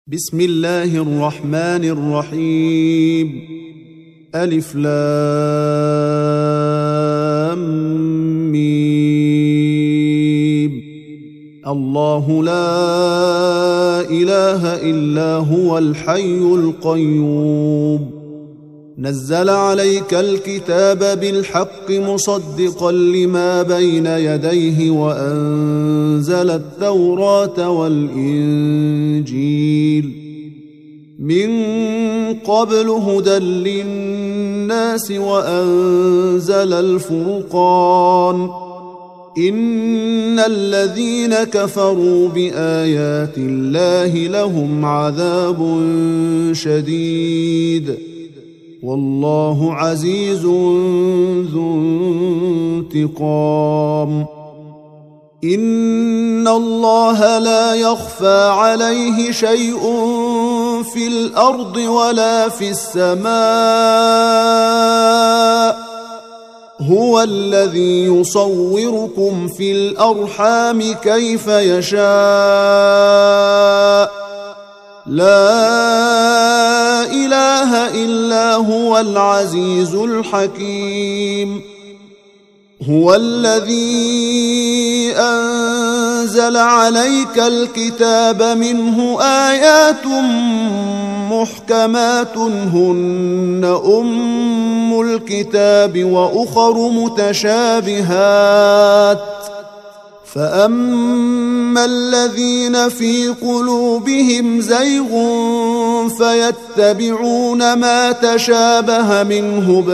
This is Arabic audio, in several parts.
بسم الله الرحمن الرحيم. ألف لام ميم. الله لا إله إلا هو الحي القيوم. نزل عليك الكتاب بالحق مصدقا لما بين يديه وأنزل التوراة والإنجيل من قبل هدى للناس وأنزل الفرقان. إن الذين كفروا بآيات الله لهم عذاب شديد والله عزيز ذو انتقام. إن الله لا يخفى عليه شيء في الأرض ولا في السماء. هو الذي يصوركم في الأرحام كيف يشاء. لا إله إلا هو العزيز الحكيم. هو الذي أنزل عليك الكتاب منه آيات محكمات هن أم الكتاب وأخر متشابهات. فأما الذين في قلوبهم زيغ فيتبعون ما تشابه منه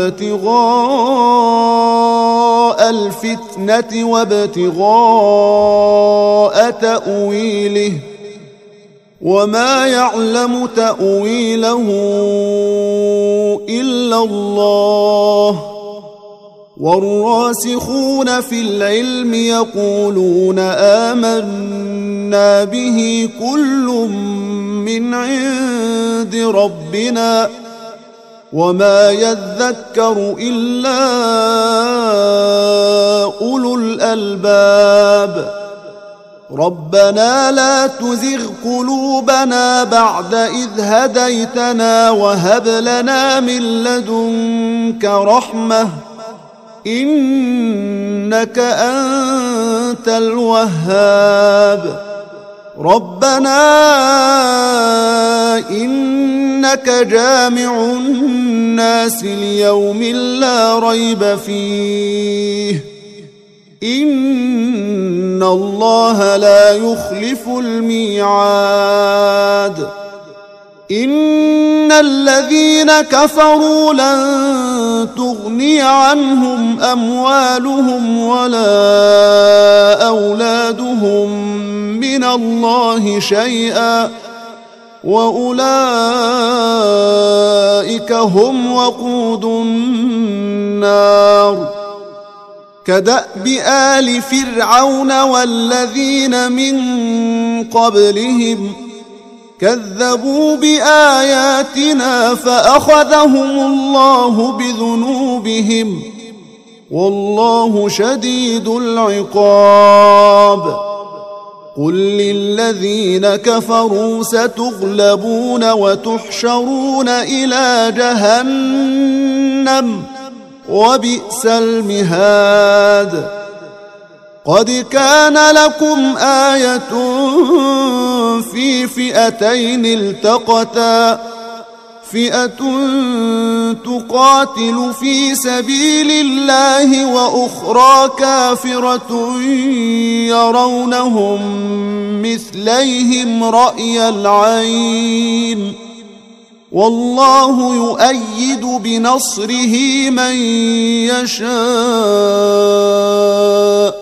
ابتغاء الفتنة وابتغاء تأويله وما يعلم تأويله إلا الله. والراسخون في العلم يقولون آمنا به كل من عند ربنا وما يذكر إلا أولو الألباب. ربنا لا تزغ قلوبنا بعد إذ هديتنا وهب لنا من لدنك رحمة إنك أنت الوهاب. ربنا إنك جامع الناس ليوم لا ريب فيه إن الله لا يخلف الميعاد. إن الذين كفروا لن تغني عنهم أموالهم ولا أولادهم من الله شيئا وأولئك هم وقود النار. كدأب آل فرعون والذين من قبلهم كذبوا بآياتنا فأخذهم الله بذنوبهم والله شديد العقاب. قل للذين كفروا ستغلبون وتحشرون إلى جهنم وبئس المهاد. قد كان لكم آية في فئتين التقتا فئة تقاتل في سبيل الله وأخرى كافرة يرونهم مثليهم رأي العين والله يؤيد بنصره من يشاء.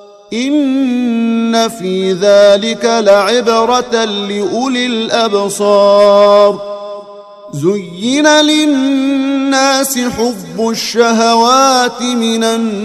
إن في ذلك لعبرة لأولي الأبصار. زين للناس حب الشهوات من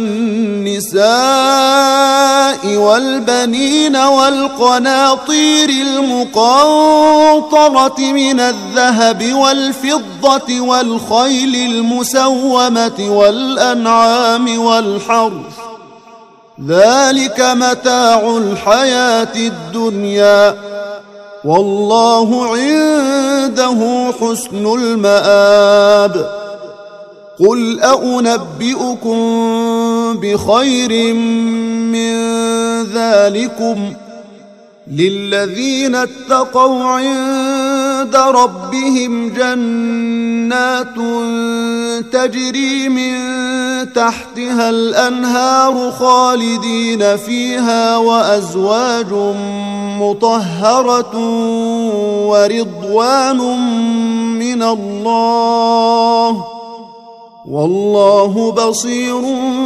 النساء والبنين والقناطير المقنطرة من الذهب والفضة والخيل المسومة والأنعام والحرث ذلك متاع الحياة الدنيا والله عنده حسن المآب. قل أنبئكم بخير من ذلكم للذين اتقوا عند ربهم جنات تجري من تحتها الأنهار خالدين فيها وأزواج مطهرة ورضوان من الله والله بصير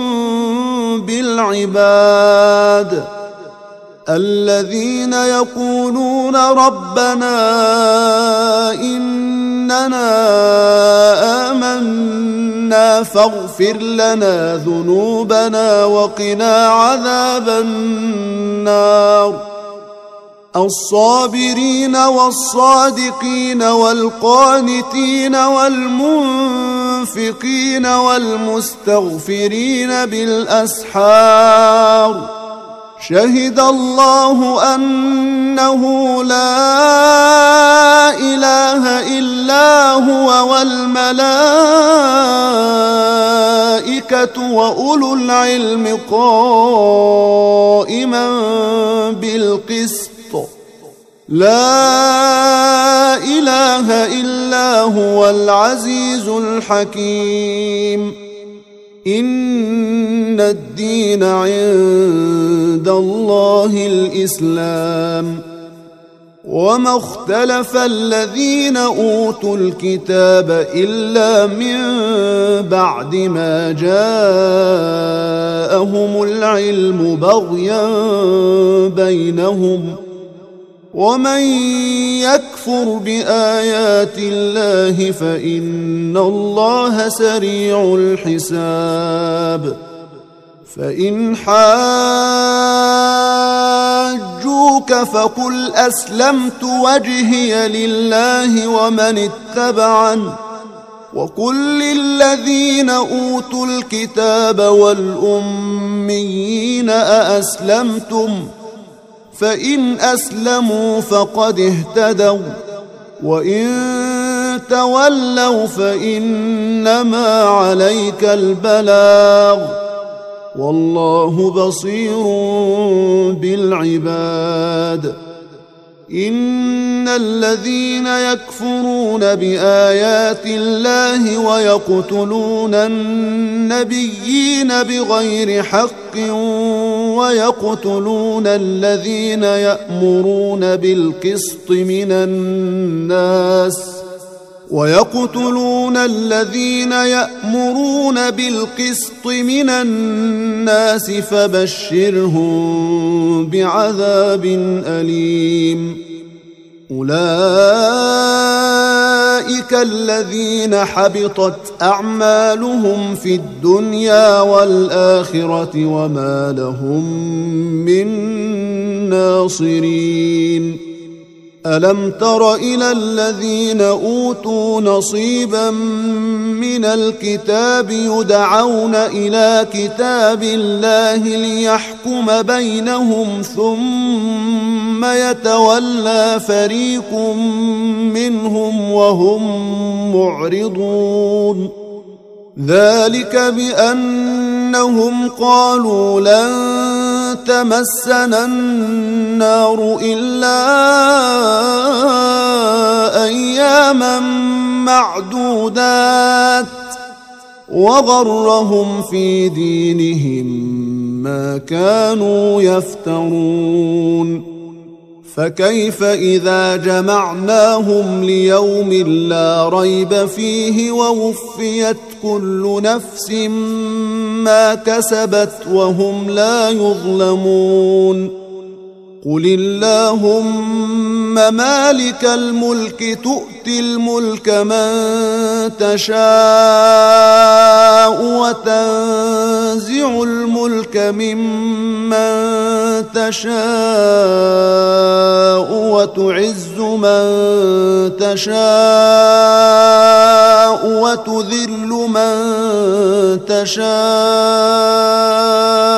بالعباد. الذين يقولون ربنا إننا آمنا فاغفر لنا ذنوبنا وقنا عذاب النار. الصابرين والصادقين والقانتين والمنفقين والمستغفرين بالأسحار. شهد الله أنه لا إله إلا هو والملائكة وأولو العلم قائما بالقسط. لا إله إلا هو العزيز الحكيم. إن الدين عند الله الإسلام. وما اختلف الذين أوتوا الكتاب إلا من بعد ما جاءهم العلم بغيا بينهم ومن يكفر بآيات الله فإن الله سريع الحساب. فإن حاجوك فقل أسلمت وجهي لله ومن اتبعني وقل للذين أوتوا الكتاب والأميين أأسلمتم فإن أسلموا فقد اهتدوا وإن تولوا فإنما عليك البلاغ والله بصير بالعباد. إن الذين يكفرون بآيات الله ويقتلون النبيين بغير حق ويقتلون الذين يأمرون بالقسط من الناس فبشرهم بعذاب أليم. أولئك الذين حبطت أعمالهم في الدنيا والآخرة وما لهم من ناصرين. ألم تر إلى الذين أوتوا نصيبا من الكتاب يدعون إلى كتاب الله ليحكم بينهم ثم يتولى فريق منهم وهم معرضون. ذلك بأنهم قالوا لن تمسنا النار إلا أياما معدودات وغرهم في دينهم ما كانوا يفترون. فكيف إذا جمعناهم ليوم لا ريب فيه ووفيت كل نفس ما كسبت وهم لا يظلمون. قل اللهم مالك الملك تؤتي الملك من تشاء وتنزع الملك ممن تشاء وتعز من تشاء وتذل من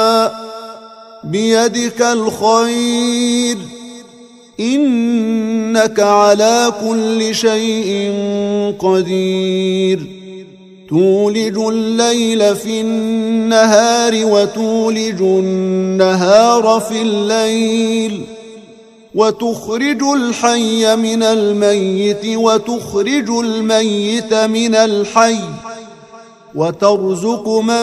بيدك الخير إنك إنك على كل شيء قدير تولج الليل في النهار وتولج النهار في الليل وتخرج الحي من الميت وتخرج الميت من الحي وترزق من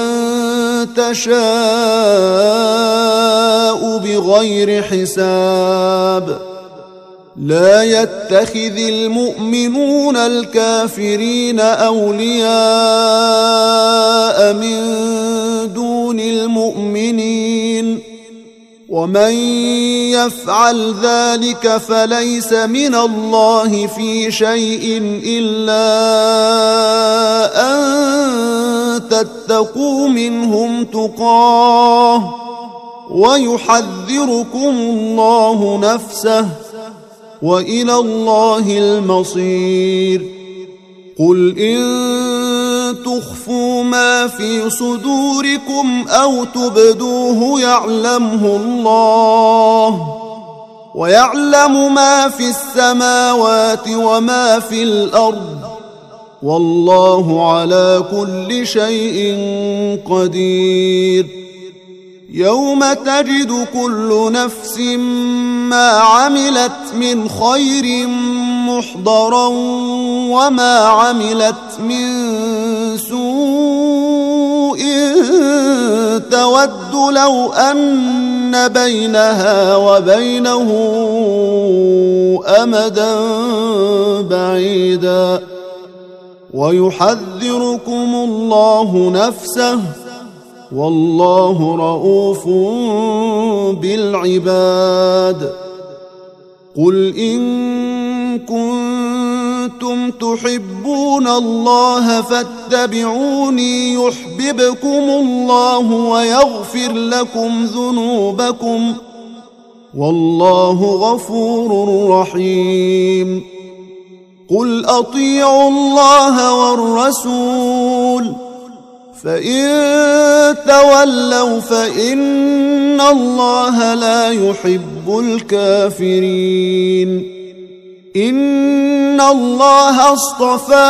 تشاء بغير حساب لا يتخذ المؤمنون الكافرين أولياء من دون المؤمنين ومن يفعل ذلك فليس من الله في شيء إلا أن تتقوا منهم تقاه ويحذركم الله نفسه وإلى الله المصير قل إن تخفوا ما في صدوركم أو تبدوه يعلمه الله ويعلم ما في السماوات وما في الأرض والله على كل شيء قدير يوم تجد كل نفس ما عملت من خير محضرا وما عملت من سوء تود لو أن بينها وبينه أمدا بعيدا ويحذركم الله نفسه والله رؤوف بالعباد قل إن كنتم تحبون الله فاتبعوني يحببكم الله ويغفر لكم ذنوبكم والله غفور رحيم قل أطيعوا الله والرسول فإن تولوا فإن الله لا يحب الكافرين إن الله اصطفى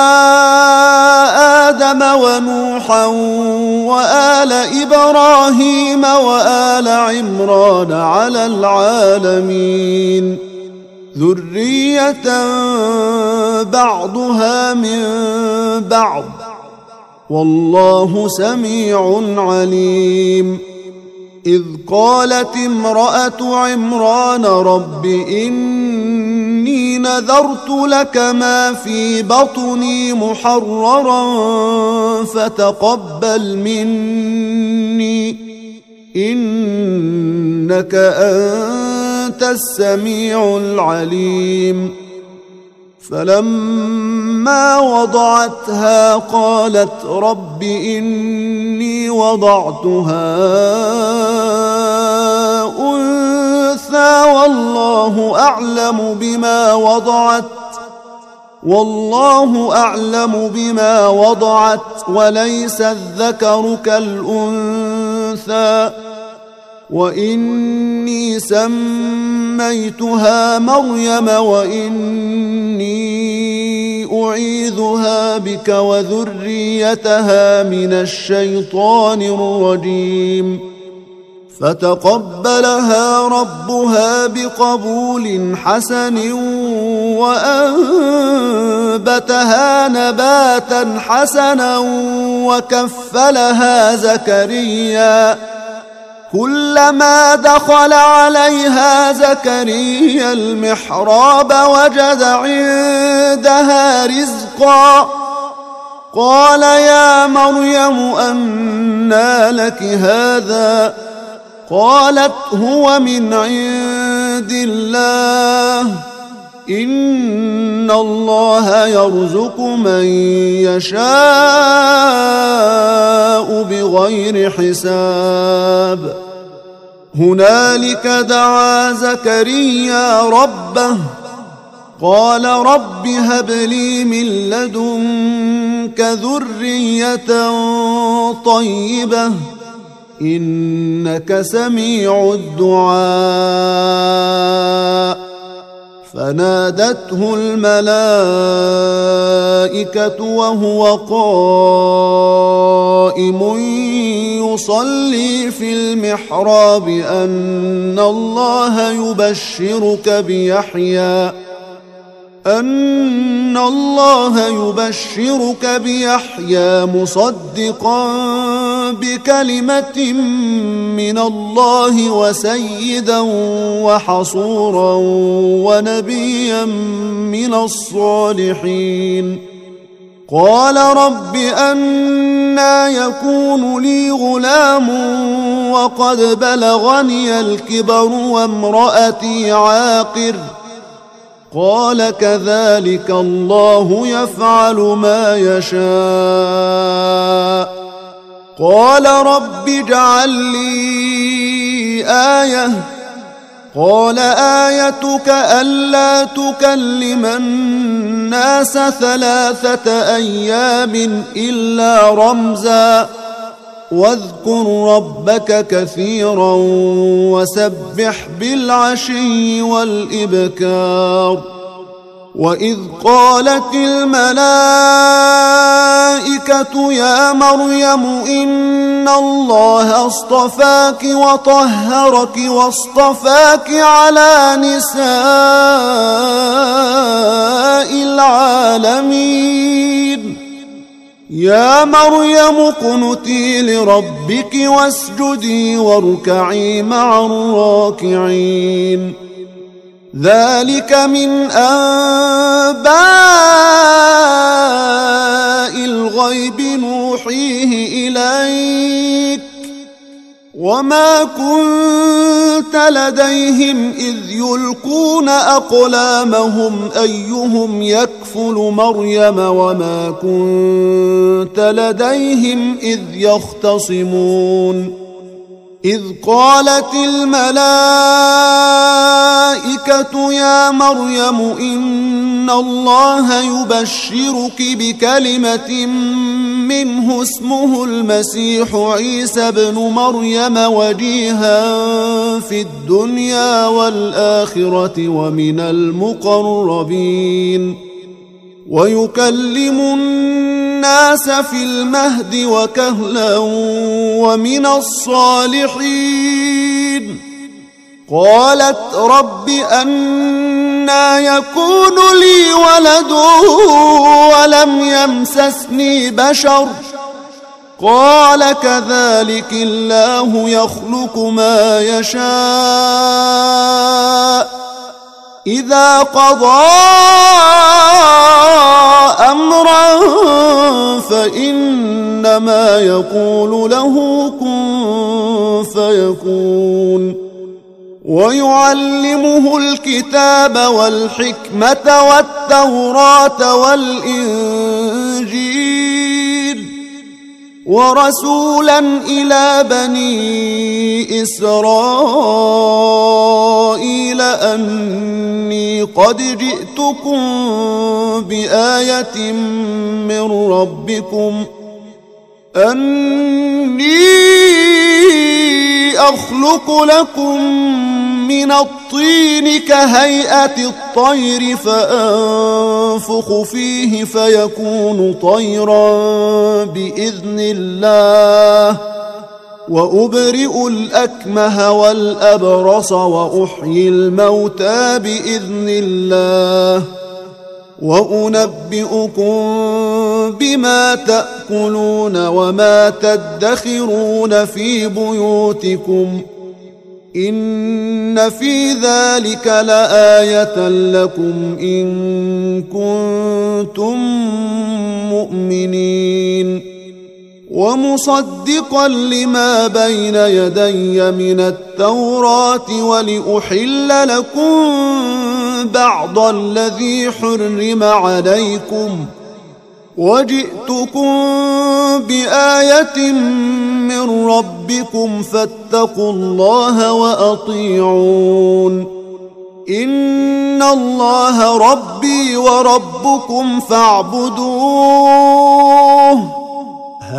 آدم ونوحا وآل إبراهيم وآل عمران على العالمين ذرية بعضها من بعض والله سميع عليم إذ قالت امرأة عمران رب إني نذرت لك ما في بطني محررا فتقبل مني إنك أنت السميع العليم فلما وضعتها قالت رب إني وضعتها أنثى والله أعلم بما وضعت وليس الذكر كالأنثى وإني سميتها مريم وإني أعيذها بك وذريتها من الشيطان الرجيم فتقبلها ربها بقبول حسن وأنبتها نباتا حسنا وكفلها زكريا كلما دخل عليها زكريا المحراب وجد عندها رزقا قال يا مريم أنى لك هذا قالت هو من عند الله إن الله يرزق من يشاء بغير حساب هنالك دعا زكريا ربه قال رب هب لي من لدنك ذرية طيبة إنك سميع الدعاء فنادته الملائكة وهو قائم يصلي في المحراب أن الله يبشرك بيحيى مصدقا بكلمة من الله وسيدا وحصورا ونبيا من الصالحين. قال رب أنى يكون لي غلام وقد بلغني الكبر وامرأتي عاقر؟ قال كذلك الله يفعل ما يشاء. قال رب اجعل لي آية. قال آيتك ألا تكلم الناس 3 أيام إلا رمزا واذكر ربك كثيرا وسبح بالعشي والإبكار. وإذ قالت الملائكة يا مريم إن الله اصطفاك وطهرك واصطفاك على نساء العالمين. يا مريم اقنتي لربك واسجدي واركعي مع الراكعين. ذلك من أنباء الغيب نوحيه إليك وما كنت لديهم إذ يلقون أقلامهم أيهم يكفل مريم وما كنت لديهم إذ يختصمون. إذ قالت الملائكة يا مريم إن الله يبشرك بكلمة منه اسمه المسيح عيسى ابن مريم وجيها في الدنيا والآخرة ومن المقربين ويكلم الناس في المهد وكهلا ومن الصالحين. قالت رب أنى يكون لي ولد ولم يمسسني بشر؟ قال كذلك الله يخلق ما يشاء إذا قضى أمرا فإنما يقول له كن فيكون. ويعلمه الكتاب والحكمة والتوراة والإنجيل ورسولا إلى بني إسرائيل أني قد جئتكم بآية من ربكم أني أخلق لكم من الطين كهيئة الطير فأنفخ فيه فيكون طيرا بإذن الله وأبرئ الأكمه والأبرص وأحيي الموتى بإذن الله وأنبئكم بما تأكلون وما تدخرون في بيوتكم إن في ذلك لآية لكم إن كنتم مؤمنين. ومصدقا لما بين يدي من التوراة ولأحل لكم بعض الذي حرم عليكم وجئتكم بآية من ربكم فاتقوا الله وأطيعون. إن الله ربي وربكم فاعبدوه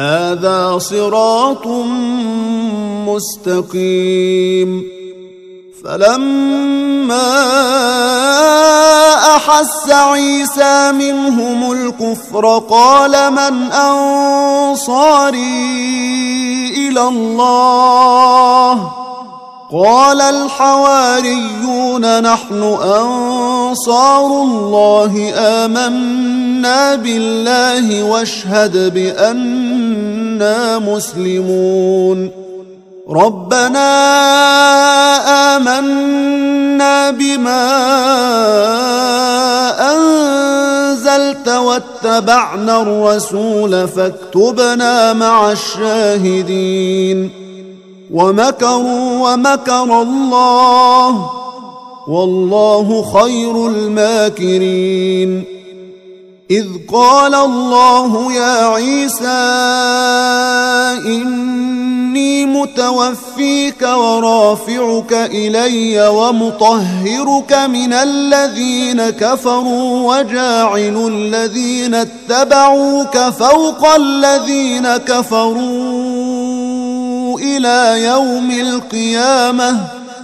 هذا صراط مستقيم. فلما أحس عيسى منهم الكفر قال من أنصاري إلى الله قال الحواريون نحن أنصار الله آمنا بالله واشهد بأننا مسلمون ربنا آمنا بما أنزلت واتبعنا الرسول فاكتبنا مع الشاهدين ومكروا ومكر الله والله خير الماكرين إذ قال الله يا عيسى إني متوفيك ورافعك إلي ومطهرك من الذين كفروا وجاعل الذين اتبعوك فوق الذين كفروا إلى يوم القيامة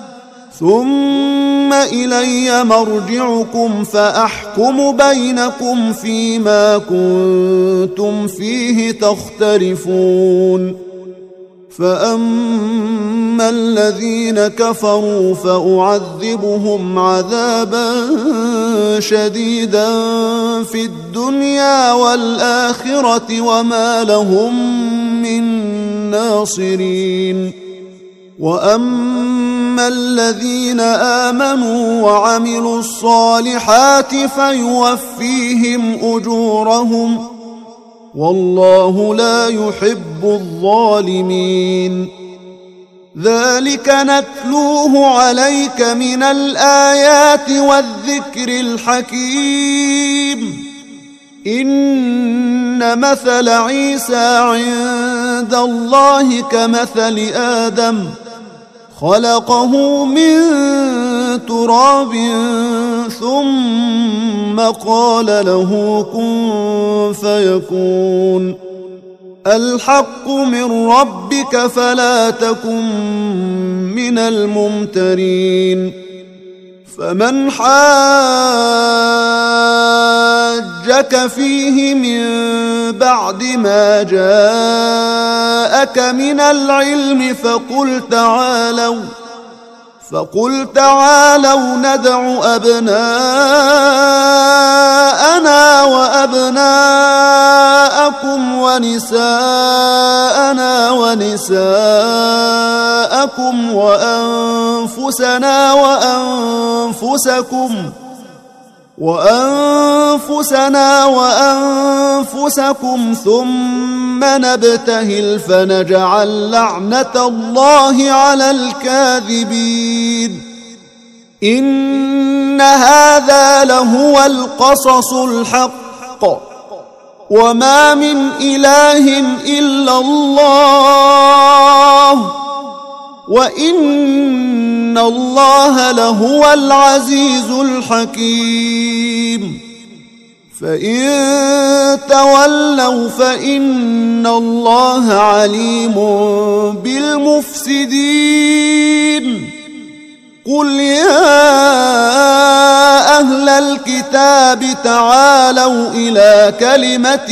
ثم إلي مرجعكم فأحكم بينكم فيما كنتم فيه تختلفون فأما الذين كفروا فأعذبهم عذابا شديدا في الدنيا والآخرة وما لهم من ناصرين وأما الذين آمنوا وعملوا الصالحات فيوفيهم أجورهم والله لا يحب الظالمين ذلك نتلوه عليك من الآيات والذكر الحكيم إن مثل عيسى عند الله كمثل آدم خلقه من تراب ثم قال له كن فيكون الحق من ربك فلا تكن من الممترين فمن حاجك فيه من بعد ما جاءك من العلم فقل تعالوا ندع أبناءنا وأبناءكم ونساءنا ونساءكم وأنفسنا وأنفسكم ثم نبتهل فنجعل لعنة الله على الكاذبين إن هذا لهو القصص الحق وما من إله إلا الله وإن الله لهو العزيز الحكيم فإن تولوا فإن الله عليم بالمفسدين قل يا أهل الكتاب تعالوا إلى كلمة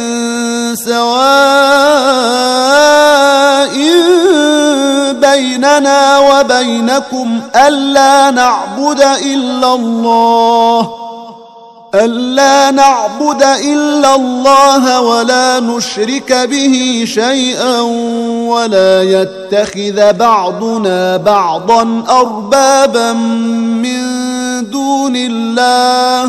سواء بيننا وبينكم ألا نعبد إلا الله ولا نشرك به شيئا ولا يتخذ بعضنا بعضا أربابا من دون الله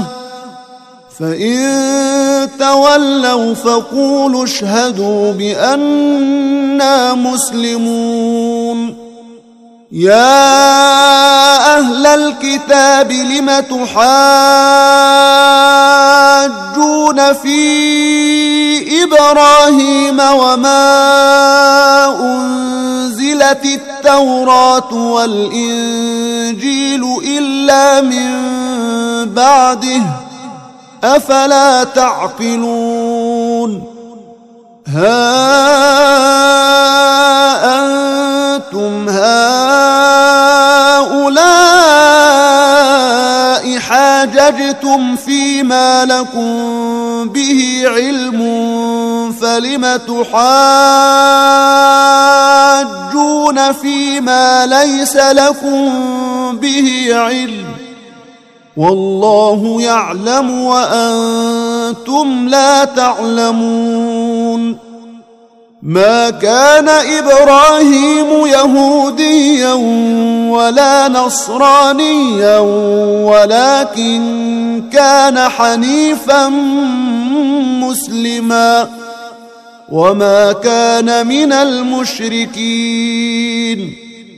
فإن تولوا فقولوا اشهدوا بأننا مسلمون يا أهل الكتاب لم تحاجون في إبراهيم وما أنزلت التوراة والإنجيل إلا من بعده أفلا تعقلون ها أنتم هؤلاء هؤلاء حاججتم فيما لكم به علم فلم تحاجون فيما ليس لكم به علم والله يعلم وأنتم لا تعلمون ما كان إبراهيم يهوديا ولا نصرانيا ولكن كان حنيفا مسلما وما كان من المشركين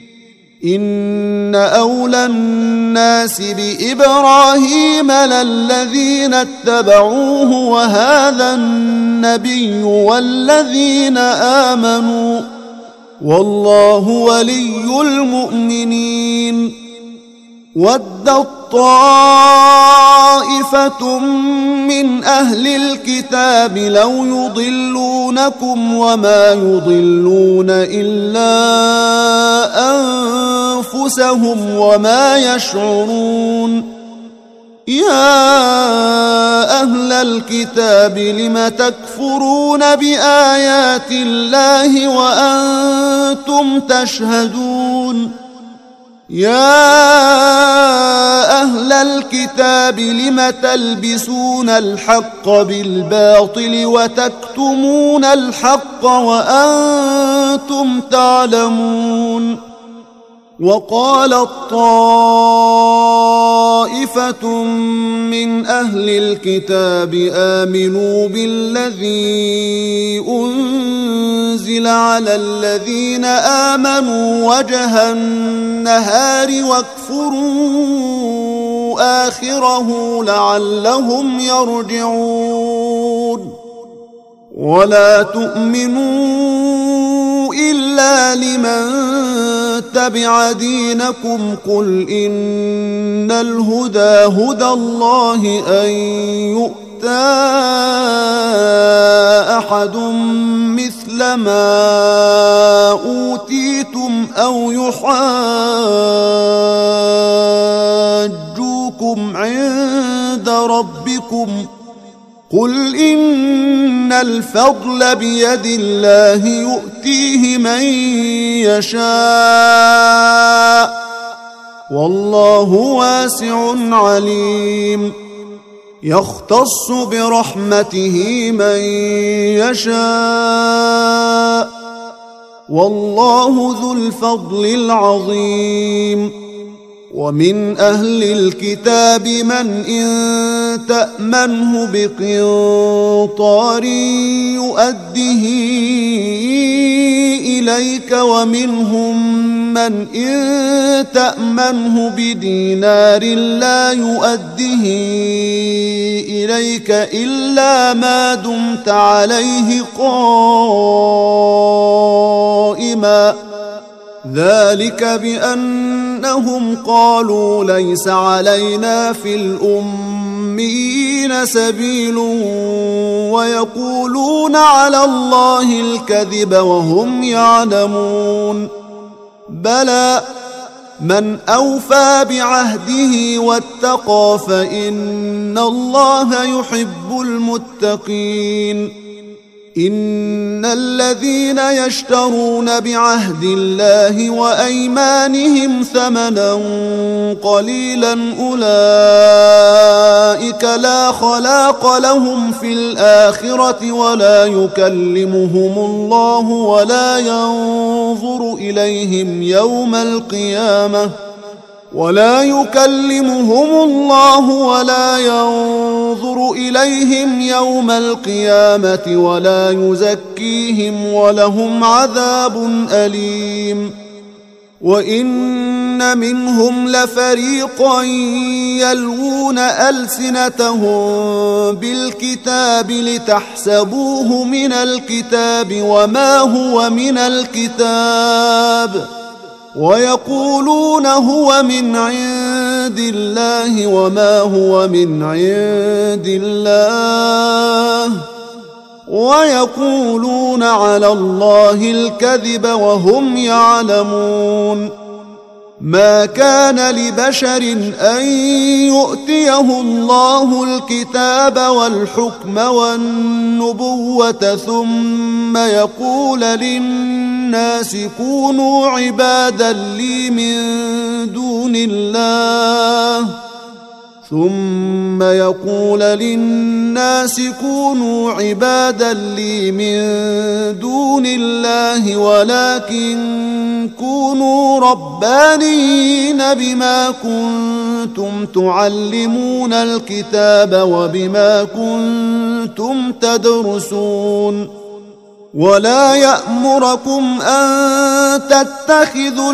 إن أولى الناس بإبراهيم للذين اتبعوه وهذا النبي والذين آمنوا والله ولي المؤمنين ودت طائفة من أهل الكتاب لو يضلونكم وما يضلون إلا أنفسهم وما يشعرون يا أهل الكتاب لم تكفرون بآيات الله وأنتم تشهدون يا أهل الكتاب لم تلبسون الحق بالباطل وتكتمون الحق وأنتم تعلمون وقالت طائفة من أهل الكتاب آمنوا بالذي أنزل على الذين آمنوا وجه النهار واكفروا آخره لعلهم يرجعون ولا تؤمنوا إلا لمن تبع دينكم قل إن الهدى هدى الله أن يؤتى أحد مثل ما أوتيتم أو يحاجوكم عند ربكم قل إن الفضل بيد الله يؤتيه من يشاء والله واسع عليم يختص برحمته من يشاء والله ذو الفضل العظيم ومن أهل الكتاب من إن تأمنه بقنطار يؤده إليك ومنهم من إن تأمنه بدينار لا يؤده إليك إلا ما دمت عليه قائما ذلك بأنهم قالوا ليس علينا في الأميين سبيل ويقولون على الله الكذب وهم يعلمون بلى من أوفى بعهده واتقى فإن الله يحب المتقين إن الذين يشترون بعهد الله وأيمانهم ثمنا قليلا أولئك لا خلاق لهم في الآخرة ولا يكلمهم الله ولا ينظر إليهم يوم القيامة ولا يكلمهم الله ولا ينظر إليهم يوم القيامة ولا يزكيهم ولهم عذاب أليم وإن منهم لفريقا يلوون ألسنتهم بالكتاب لتحسبوه من الكتاب وما هو من الكتاب ويقولون هو من عند الله وما هو من عند الله ويقولون على الله الكذب وهم يعلمون ما كان لبشر أن يؤتيه الله الكتاب والحكم والنبوة ثم يقول للناس كونوا عبادا لي من دون الله ولكن كونوا ربانيين بما كنتم تعلمون الكتاب وبما كنتم تدرسون ولا يأمركم أن تتخذوا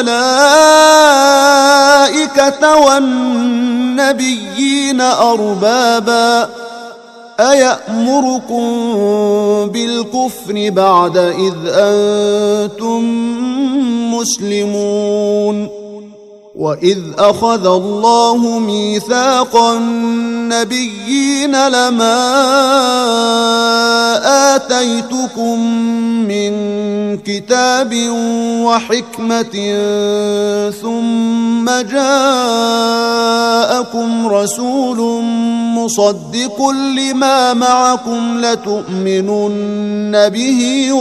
الملائكة والنبيين أربابا أيأمركم بالكفر بعد إذ أنتم مسلمون وإذ أخذ الله ميثاق النبيين لما آتيتكم من كتاب وحكمة ثم جاءكم رسول مصدق لما معكم لتؤمنن به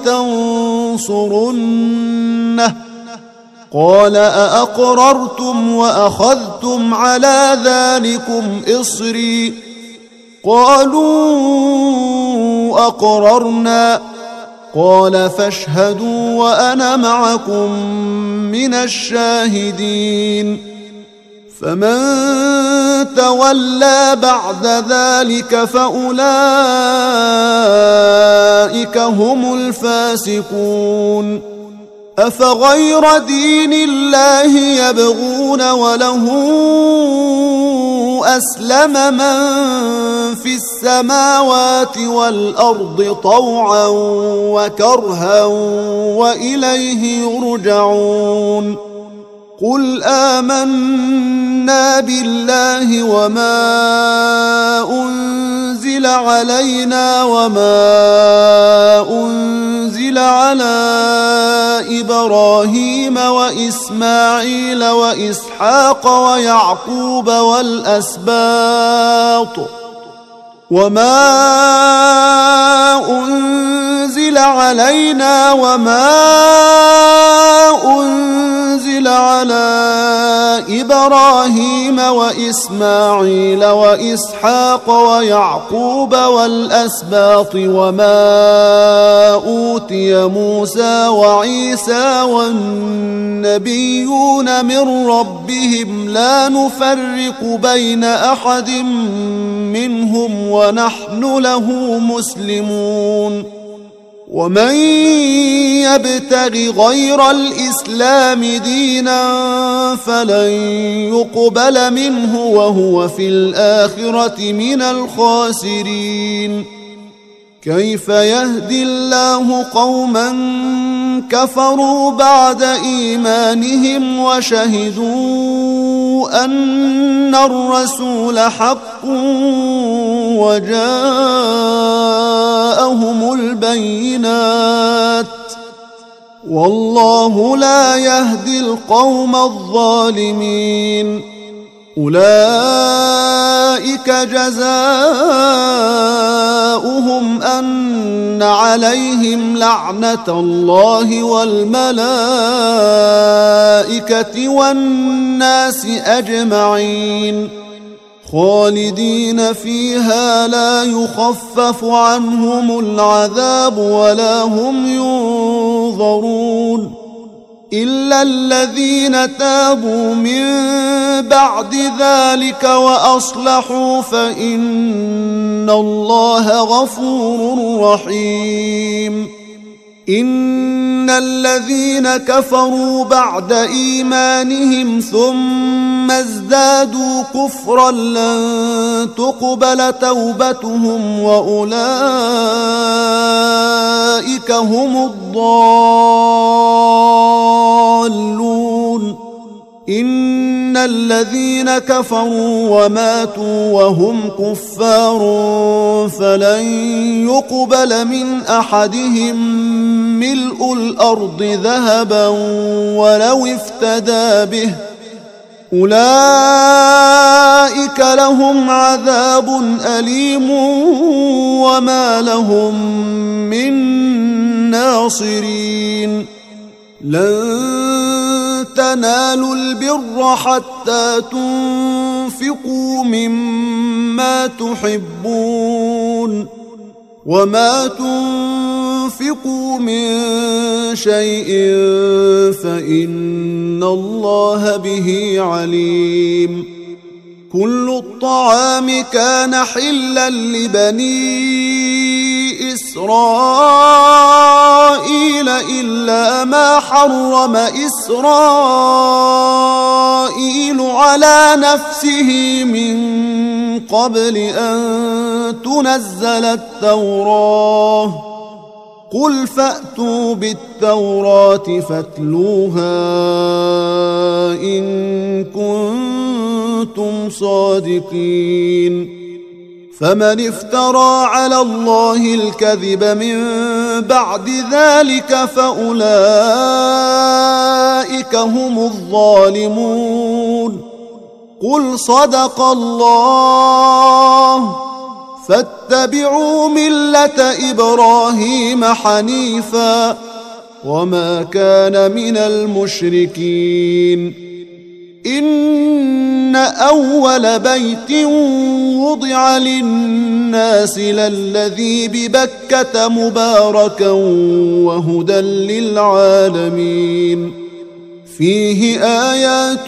ولتنصرنه قال أأقررتم وأخذتم على ذلكم إصري قالوا أقررنا قال فاشهدوا وأنا معكم من الشاهدين فمن تولى بعد ذلك فأولئك هم الفاسقون أفغير دين الله يبغون وله أسلم من في السماوات والأرض طوعا وكرها وإليه يرجعون قل آمنا بالله وما أنزل علينا وما أنزل على إبراهيم وإسماعيل وإسحاق ويعقوب والأسباط وما أنزل علينا وما أنزل على إبراهيم وإسماعيل وإسحاق ويعقوب والأسباط وما أوتي موسى وعيسى والنبيون من ربهم لا نفرق بين أحد منهم ونحن له مسلمون ومن يبتغ غير الإسلام دينا فلن يقبل منه وهو في الآخرة من الخاسرين كيف يهدي الله قوما كفروا بعد إيمانهم وشهدوا أن الرسول حق وجاءهم البينات والله لا يهدي القوم الظالمين أولئك جزاؤهم أن عليهم لعنة الله والملائكة والناس أجمعين خالدين فيها لا يخفف عنهم العذاب ولا هم ينظرون إلا الذين تابوا من بعد ذلك وأصلحوا فإن الله غفور رحيم إن الذين كفروا بعد إيمانهم ثم ازدادوا كفرا لن تقبل توبتهم وأولئك هم الضالون إن الذين كفروا وماتوا وهم كفار فلن يقبل من أحدهم ملء الأرض ذهبا ولو افتدى به أولئك لهم عذاب أليم وما لهم من ناصرين لن تنالوا البر حتى تنفقوا مما تحبون وما تنفقوا من شيء فإن الله به عليم كل الطعام كان حلا لبني إسرائيل إلا ما حرم إسرائيل على نفسه من قبل أن تنزل التوراة قل فأتوا بالتوراة فاتلوها إن كنتم صادقين فمن افترى على الله الكذب من بعد ذلك فأولئك هم الظالمون قل صدق الله فاتبعوا ملة إبراهيم حنيفا وما كان من المشركين إن أول بيت وضع للناس للذي ببكة مباركا وهدى للعالمين فيه آيات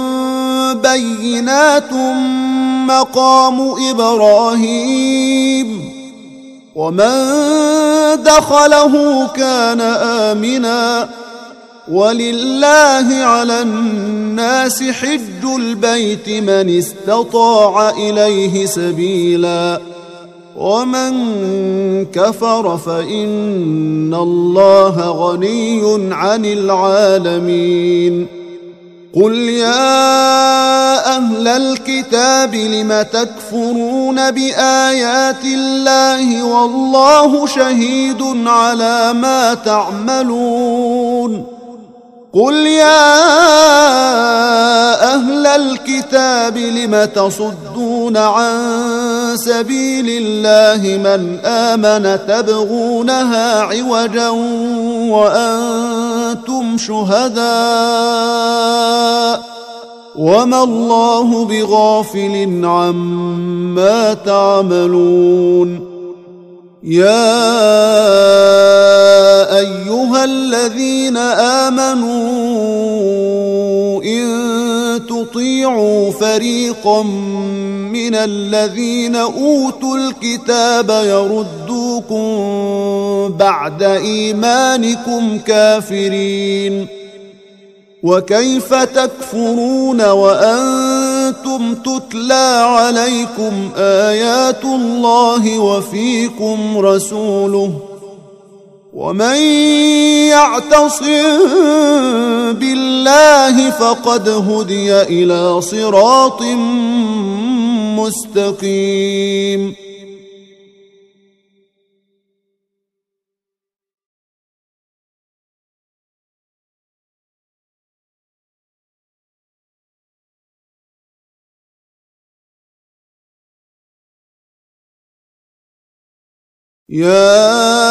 بينات مقام إبراهيم ومن دخله كان آمنا ولله على الناس حج البيت من استطاع إليه سبيلا ومن كفر فإن الله غني عن العالمين قل يا أهل الكتاب لم تكفرون بآيات الله والله شهيد على ما تعملون قل يا أهل الكتاب لم تصدون عن سبيل الله من آمن تبغونها عوجا وأنتم شهداء وما الله بغافل عما تعملون يا أيها الذين آمنوا إن تطيعوا فريقا من الذين أوتوا الكتاب يردوكم بعد إيمانكم كافرين وكيف تكفرون وأنتم تتلى عليكم آيات الله وفيكم رسوله ومن يعتصم بالله فقد هدي إلى صراط مستقيم يا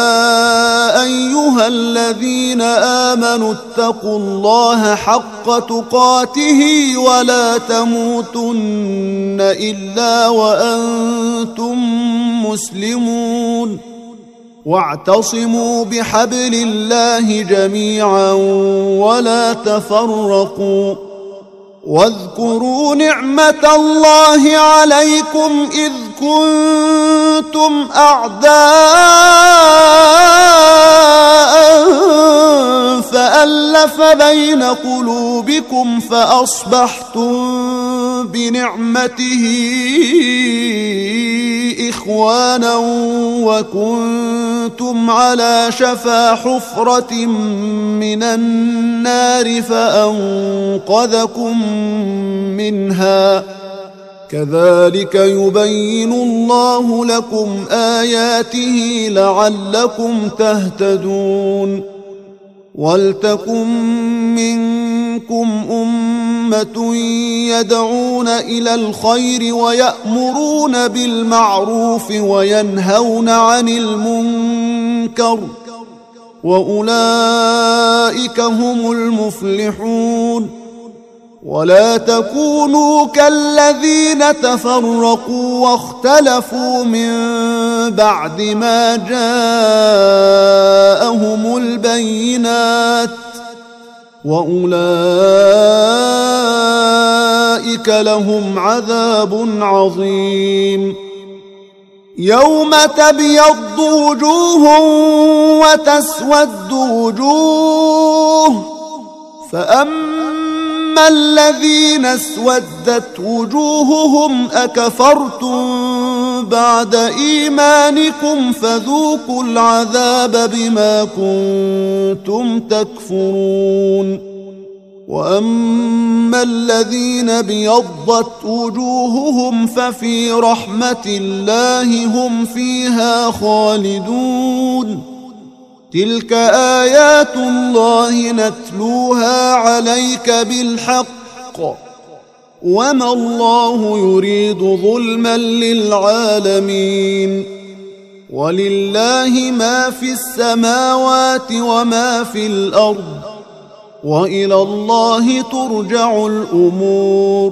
أيها الذين آمنوا اتقوا الله حق تقاته ولا تموتن إلا وأنتم مسلمون واعتصموا بحبل الله جميعا ولا تفرقوا واذكروا نعمة الله عليكم إذ كنتم أعداء فألف بين قلوبكم فأصبحتم بنعمته إخوانا وكنتم على شفا حفرة من النار فأنقذكم منها كذلك يبين الله لكم آياته لعلكم تهتدون ولتكن منكم أمة يدعون إلى الخير ويأمرون بالمعروف وينهون عن المنكر وأولئك هم المفلحون. ولا تكونوا كالذين تفرقوا واختلفوا من بعد ما جاءهم البينات وأولئك لهم عذاب عظيم. يوم تبيض وجوه وتسود وجوه، فأما الذين اسودت وجوههم أكفرتم بعد إيمانكم فذوقوا العذاب بما كنتم تكفرون. وأما الذين ابيضت وجوههم ففي رحمة الله هم فيها خالدون. تلك آيات الله نتلوها عليك بالحق، وما الله يريد ظلما للعالمين. ولله ما في السماوات وما في الأرض، وإلى الله ترجع الأمور.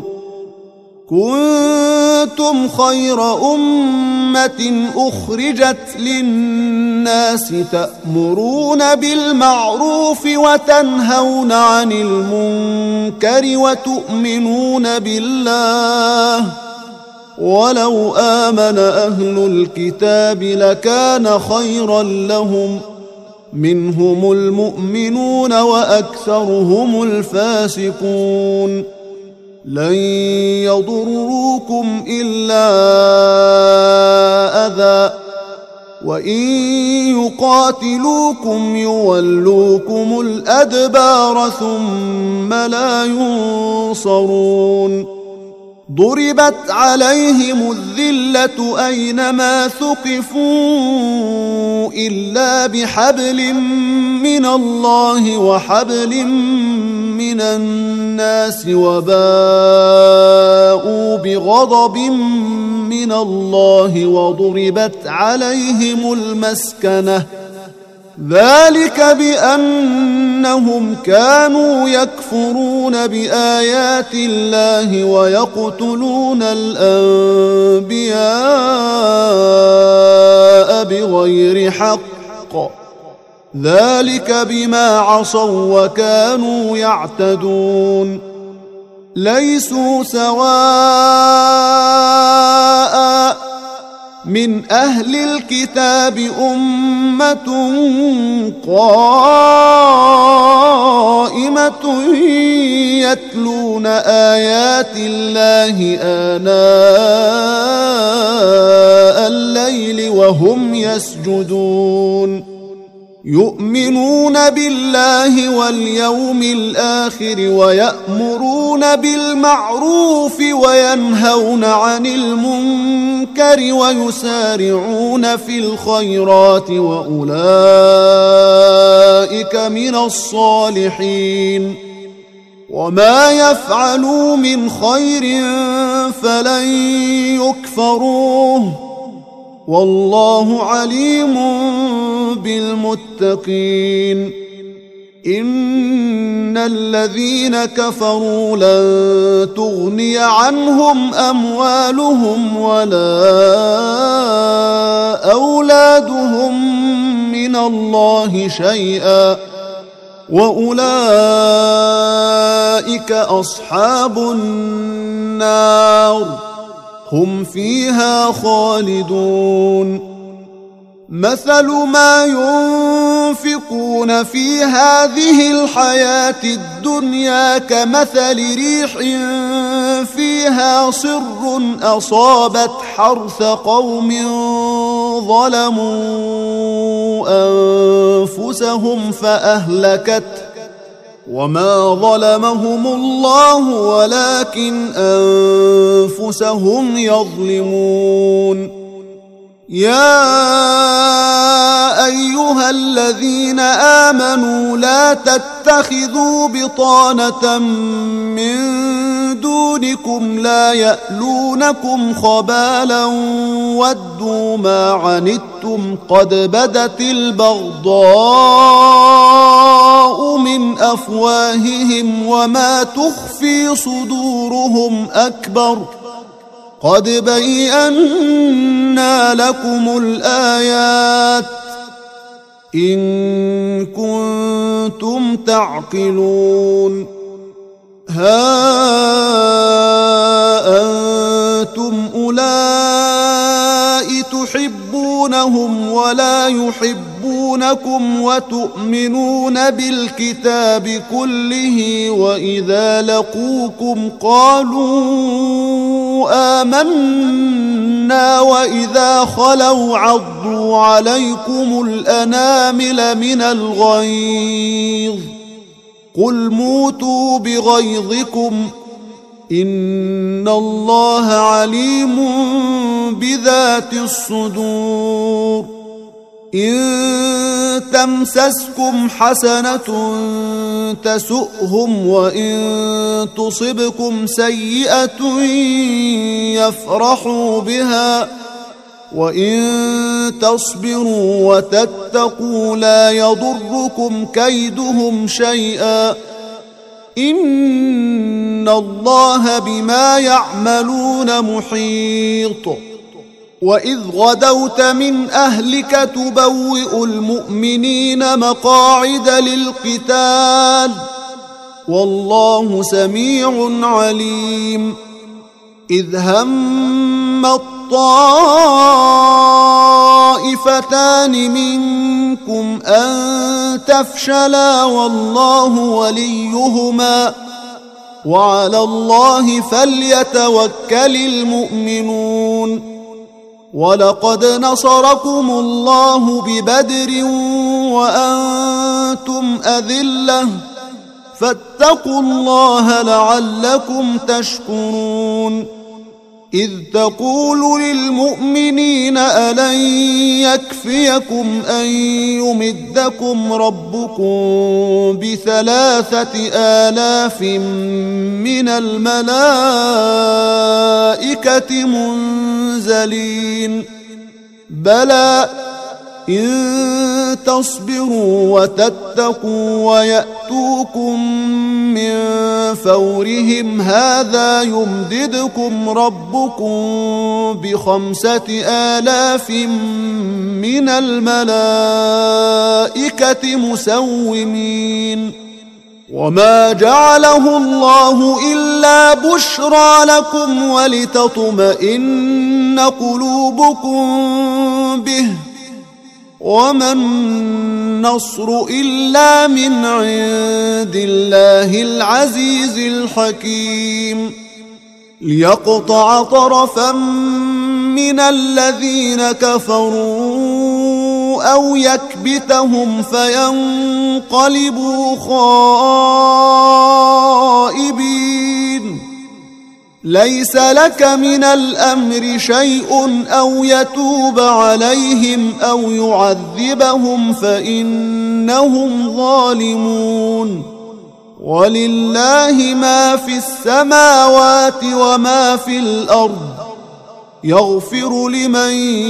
كنتم خير أمة أخرجت للناس تأمرون بالمعروف وتنهون عن المنكر وتؤمنون بالله، ولو آمن أهل الكتاب لكان خيرا لهم، منهم المؤمنون وأكثرهم الفاسقون. لن يضروكم إلا أذى، وإن يقاتلوكم يولوكم الأدبار ثم لا ينصرون. ضربت عليهم الذلة أينما ثقفوا إلا بحبل من الله وحبل من الناس وباءوا بغضب من الله وضربت عليهم المسكنة، ذلك بأنهم كانوا يكفرون بآيات الله ويقتلون الأنبياء بغير حق، ذلك بما عصوا وكانوا يعتدون. ليسوا سواء من أهل الكتاب أمة قائمة يتلون آيات الله آناء الليل وهم يسجدون، يؤمنون بالله واليوم الآخر ويأمرون بالمعروف وينهون عن المنكر ويسارعون في الخيرات وأولئك من الصالحين. وما يفعلوا من خير فلن يكفروه، والله عليم بالمتقين. إن الذين كفروا لن تغني عنهم أموالهم ولا أولادهم من الله شيئا، وأولئك أصحاب النار هم فيها خالدون. مثل ما ينفقون في هذه الحياة الدنيا كمثل ريح فيها صر أصابت حرث قوم ظلموا أنفسهم فأهلكته، وما ظلمهم الله ولكن أنفسهم يظلمون. يا أيها الذين آمنوا لا تتخذوا بطانة من دونكم لا يألونكم خبالا ودوا ما عنتم قد بدت البغضاء من أفواههم وما تخفي صدورهم أكبر قد بينا لكم الآيات إن كنتم تعقلون ها أنتم أولئك تحبونهم ولا يحبونكم وتؤمنون بالكتاب كله وإذا لقوكم قالوا آمنا وإذا خلوا عضوا عليكم الأنامل من الغيظ قل موتوا بغيظكم إن الله عليم بذات الصدور إن تمسسكم حسنة تسؤهم وإن تصبكم سيئة يفرحوا بها وإن تصبروا وتتقوا لا يضركم كيدهم شيئا إن الله بما يعملون محيط وإذ غدوت من أهلك تبوئ المؤمنين مقاعد للقتال والله سميع عليم إذ هم الطائفتان منكم أن تفشلا والله وليهما وعلى الله فليتوكل المؤمنون ولقد نصركم الله ببدر وأنتم أذلة فاتقوا الله لعلكم تشكرون إذ تقول للمؤمنين ألن يكفيكم أن يمدكم ربكم ب3,000 من الملائكة منزلين بلى إن تصبروا وتتقوا ويأتوكم من فورهم هذا يمددكم ربكم ب5,000 من الملائكة مسومين وما جعله الله إلا بشرى لكم ولتطمئن قلوبكم به وما النصر إلا من عند الله العزيز الحكيم ليقطع طرفا من الذين كفروا أو يكبتهم فينقلبوا خائبين ليس لك من الأمر شيء أو يتوب عليهم أو يعذبهم فإنهم ظالمون ولله ما في السماوات وما في الأرض يغفر لمن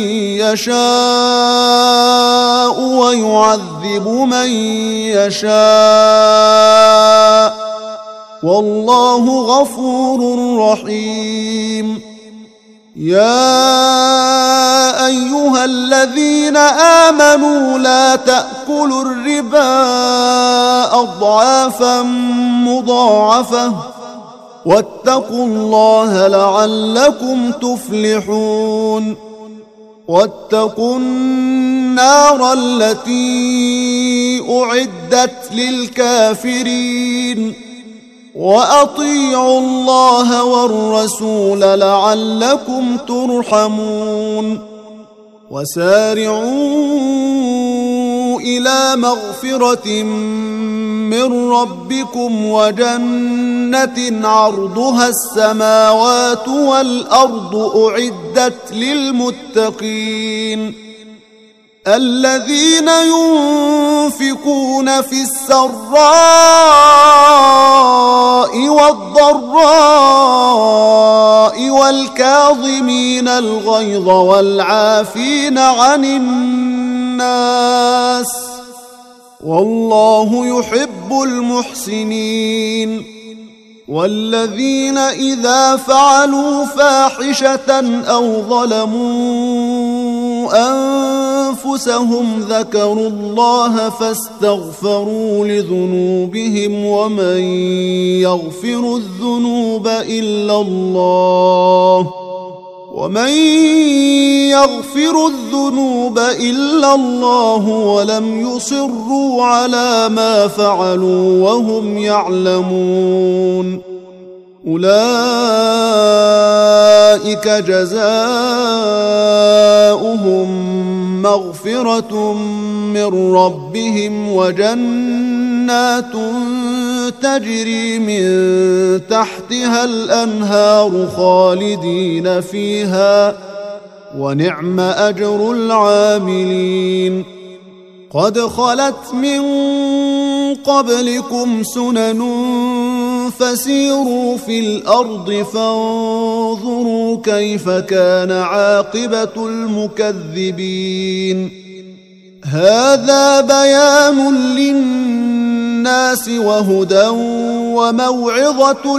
يشاء ويعذب من يشاء والله غفور رحيم يا أيها الذين آمنوا لا تأكلوا الربا أضعافا مضاعفة واتقوا الله لعلكم تفلحون واتقوا النار التي أعدت للكافرين وأطيعوا الله والرسول لعلكم ترحمون وسارعوا إلى مغفرة من ربكم وجنة عرضها السماوات والأرض أعدت للمتقين الذين ينفقون في السراء والضراء والكاظمين الغيظ والعافين عن الناس والله يحب المحسنين والذين إذا فعلوا فاحشة أو ظلموا أنفسهم ذكروا الله فاستغفروا لذنوبهم ومن يغفر الذنوب إلا الله ولم يصروا على ما فعلوا وهم يعلمون أولئك جزاؤهم مغفرة من ربهم وجنات تجري من تحتها الأنهار خالدين فيها ونعم أجر العاملين قد خلت من قبلكم سنن فسيروا في الأرض فانظروا كيف كان عاقبة المكذبين هذا بيان للناس وهدى وموعظة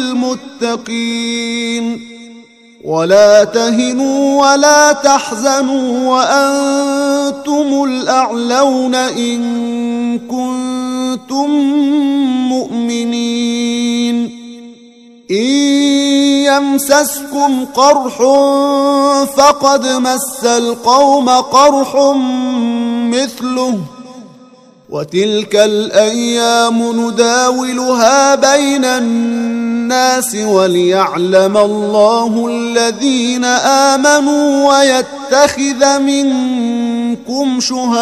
للمتقين ولا تهنوا ولا تحزنوا وأنتم الأعلون إن كنتم مؤمنين إن يمسسكم قرح فقد مس القوم قرح مثله وتلك الأيام نداولها بين الناس وليعلم الله الذين آمنوا ويتخذ منكم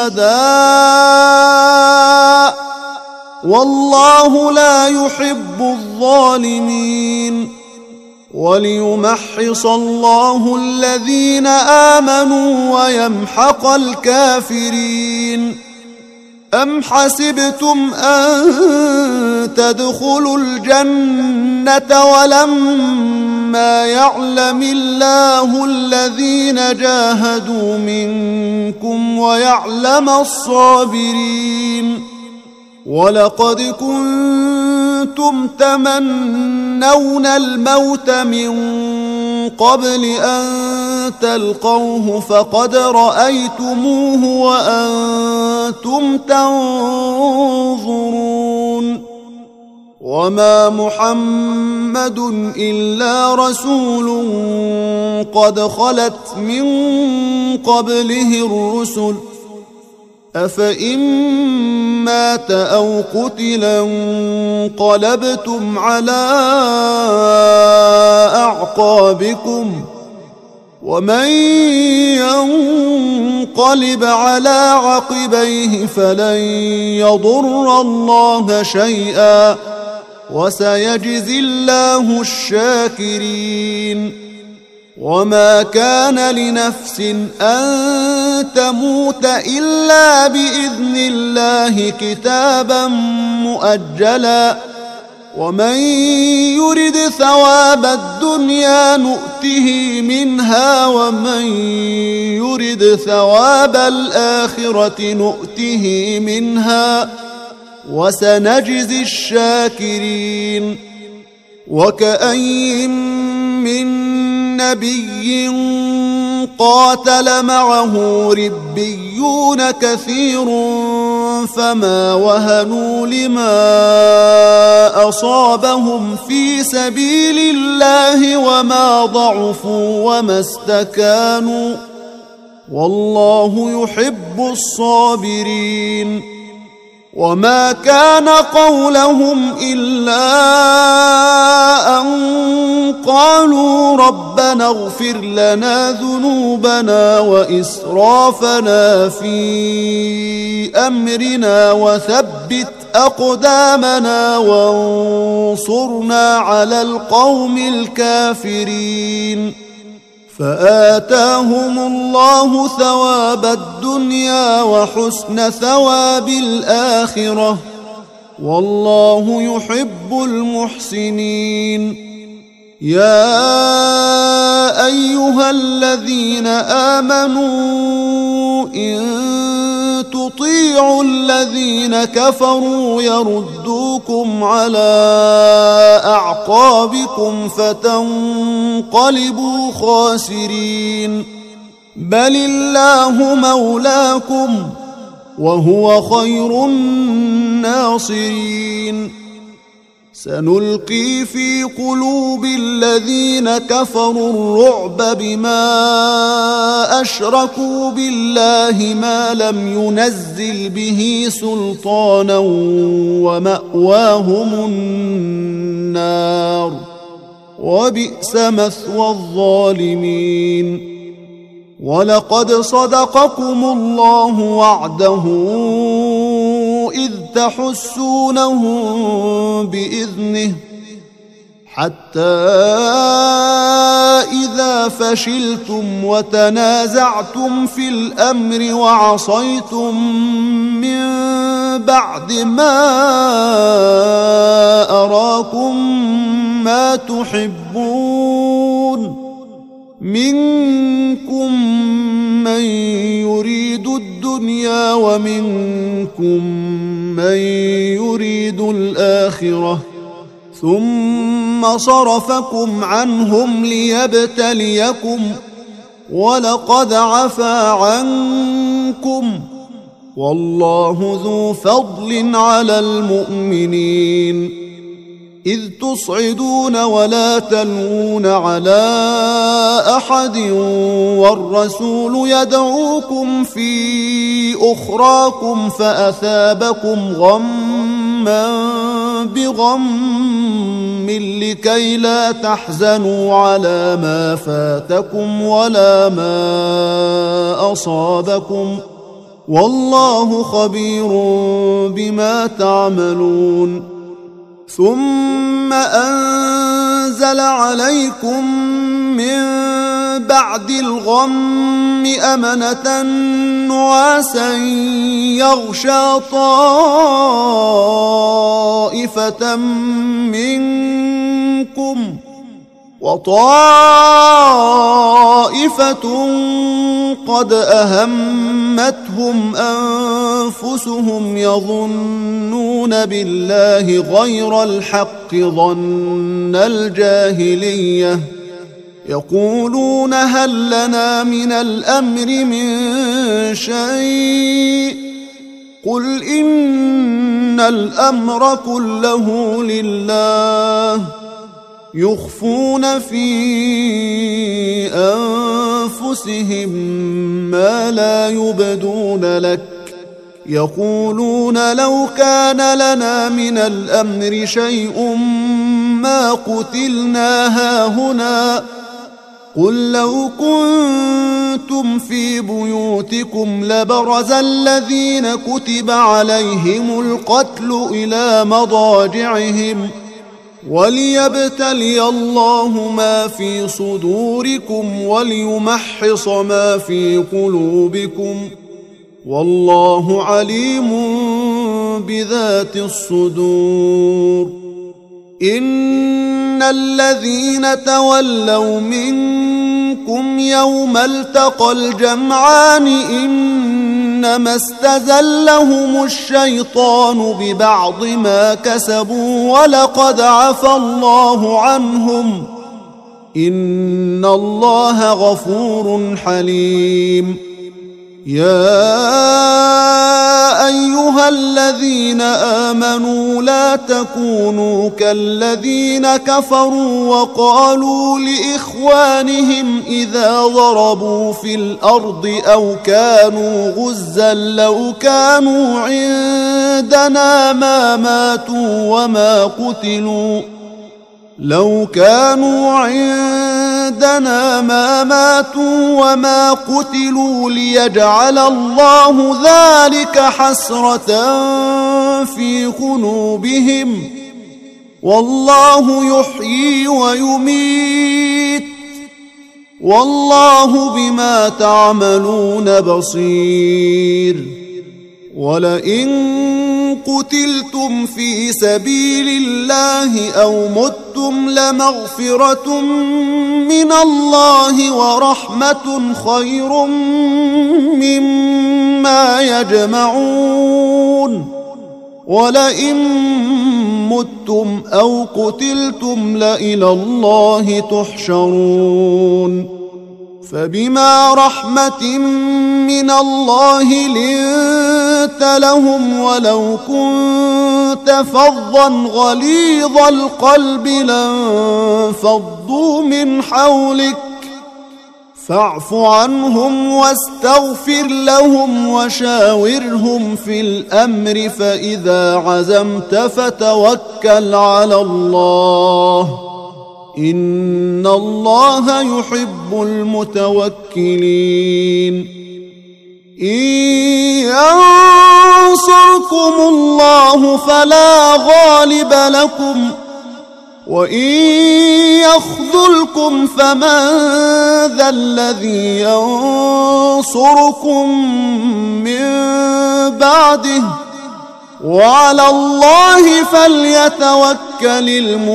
شهداء والله لا يحب الظالمين وليمحص الله الذين آمنوا ويمحق الكافرين أم حسبتم أن تدخلوا الجنة ولما يعلم الله الذين جاهدوا منكم ويعلم الصابرين ولقد كنتم تمنون الموت من قبل أن تلقوه فقد رأيتموه وأنتم تنظرون وما محمد إلا رسول قد خلت من قبله الرسل أفإن مات أو قتلا انقلبتم على أعقابكم ومن ينقلب على عقبيه فلن يضر الله شيئا وسيجزي الله الشاكرين وما كان لنفس أن تموت إلا بإذن الله كتابا مؤجلا ومن يرد ثواب الدنيا نؤته منها ومن يرد ثواب الآخرة نؤته منها وسنجزي الشاكرين وكأين من نبي قاتل معه ربيون كثير فما وهنوا لما أصابهم في سبيل الله وما ضعفوا وما استكانوا والله يحب الصابرين وما كان قولهم إلا أن قالوا ربنا اغفر لنا ذنوبنا وإسرافنا في أمرنا وثبت أقدامنا وانصرنا على القوم الكافرين فآتاهم الله ثواب الدنيا وحسن ثواب الآخرة، والله يحب المحسنين. يا أيها الذين آمنوا إن تطيعوا الذين كفروا يردوكم على أعقابكم فتنقلبوا خاسرين، بل الله مولاكم وهو خير الناصرين. سنلقي في قلوب الذين كفروا الرعب بما أشركوا بالله ما لم ينزل به سلطانا ومأواهم النار، وبئس مثوى الظالمين. ولقد صدقكم الله وعده إذ تحسونهم بإذنه، حتى إذا فشلتم وتنازعتم في الأمر وعصيتم من بعد ما أراكم ما تحبون، منكم من يريد الدنيا ومنكم من يريد الآخرة، ثم صرفكم عنهم ليبتليكم، ولقد عفا عنكم، والله ذو فضل على المؤمنين. إذ تصعدون ولا تلوون على أحد والرسول يدعوكم في أخراكم فأثابكم غما بغم لكي لا تحزنوا على ما فاتكم ولا ما أصابكم، والله خبير بما تعملون. ثم أنزل عليكم من بعد الغم أمنة نعاسا يغشى طائفة منكم، وطائفة قد أهمتهم أنفسهم يظنون بالله غير الحق ظن الجاهلية، يقولون هل لنا من الأمر من شيء، قل إن الأمر كله لله، يخفون في أنفسهم ما لا يبدون لك، يقولون لو كان لنا من الأمر شيء ما قتلنا هاهنا، قل لو كنتم في بيوتكم لبرز الذين كتب عليهم القتل إلى مضاجعهم، وليبتلي الله ما في صدوركم وليمحص ما في قلوبكم، والله عليم بذات الصدور. إن الذين تولوا منكم يوم التقى الجمعان إنما استزلهم الشيطان ببعض ما كسبوا ولقد عفا الله عنهم، إن الله غفور حليم. يا أيها الذين آمنوا لا تكونوا كالذين كفروا وقالوا لإخوانهم إذا ضربوا في الأرض أو كانوا غزا لو كانوا عندنا ما ماتوا وما قتلوا، لو كانوا عندنا ما ماتوا وما قتلوا ليجعل الله ذلك حسرة في قلوبهم، والله يحيي ويميت والله بما تعملون بصير. ولئن قتلتم في سبيل الله أو متم لمغفرة من الله ورحمة خير مما يجمعون. ولئن متم أو قتلتم لإلى الله تحشرون. فبما رحمة من الله لنت لهم ولو كنت فظا غليظ القلب لانفضوا من حولك فاعف عنهم واستغفر لهم وشاورهم في الأمر فإذا عزمت فتوكل على الله إن الله يحب المتوكلين. إن ينصركم الله فلا غالب لكم وإن يخذلكم فمن ذا الذي ينصركم من بعده وعلى الله فليتوكل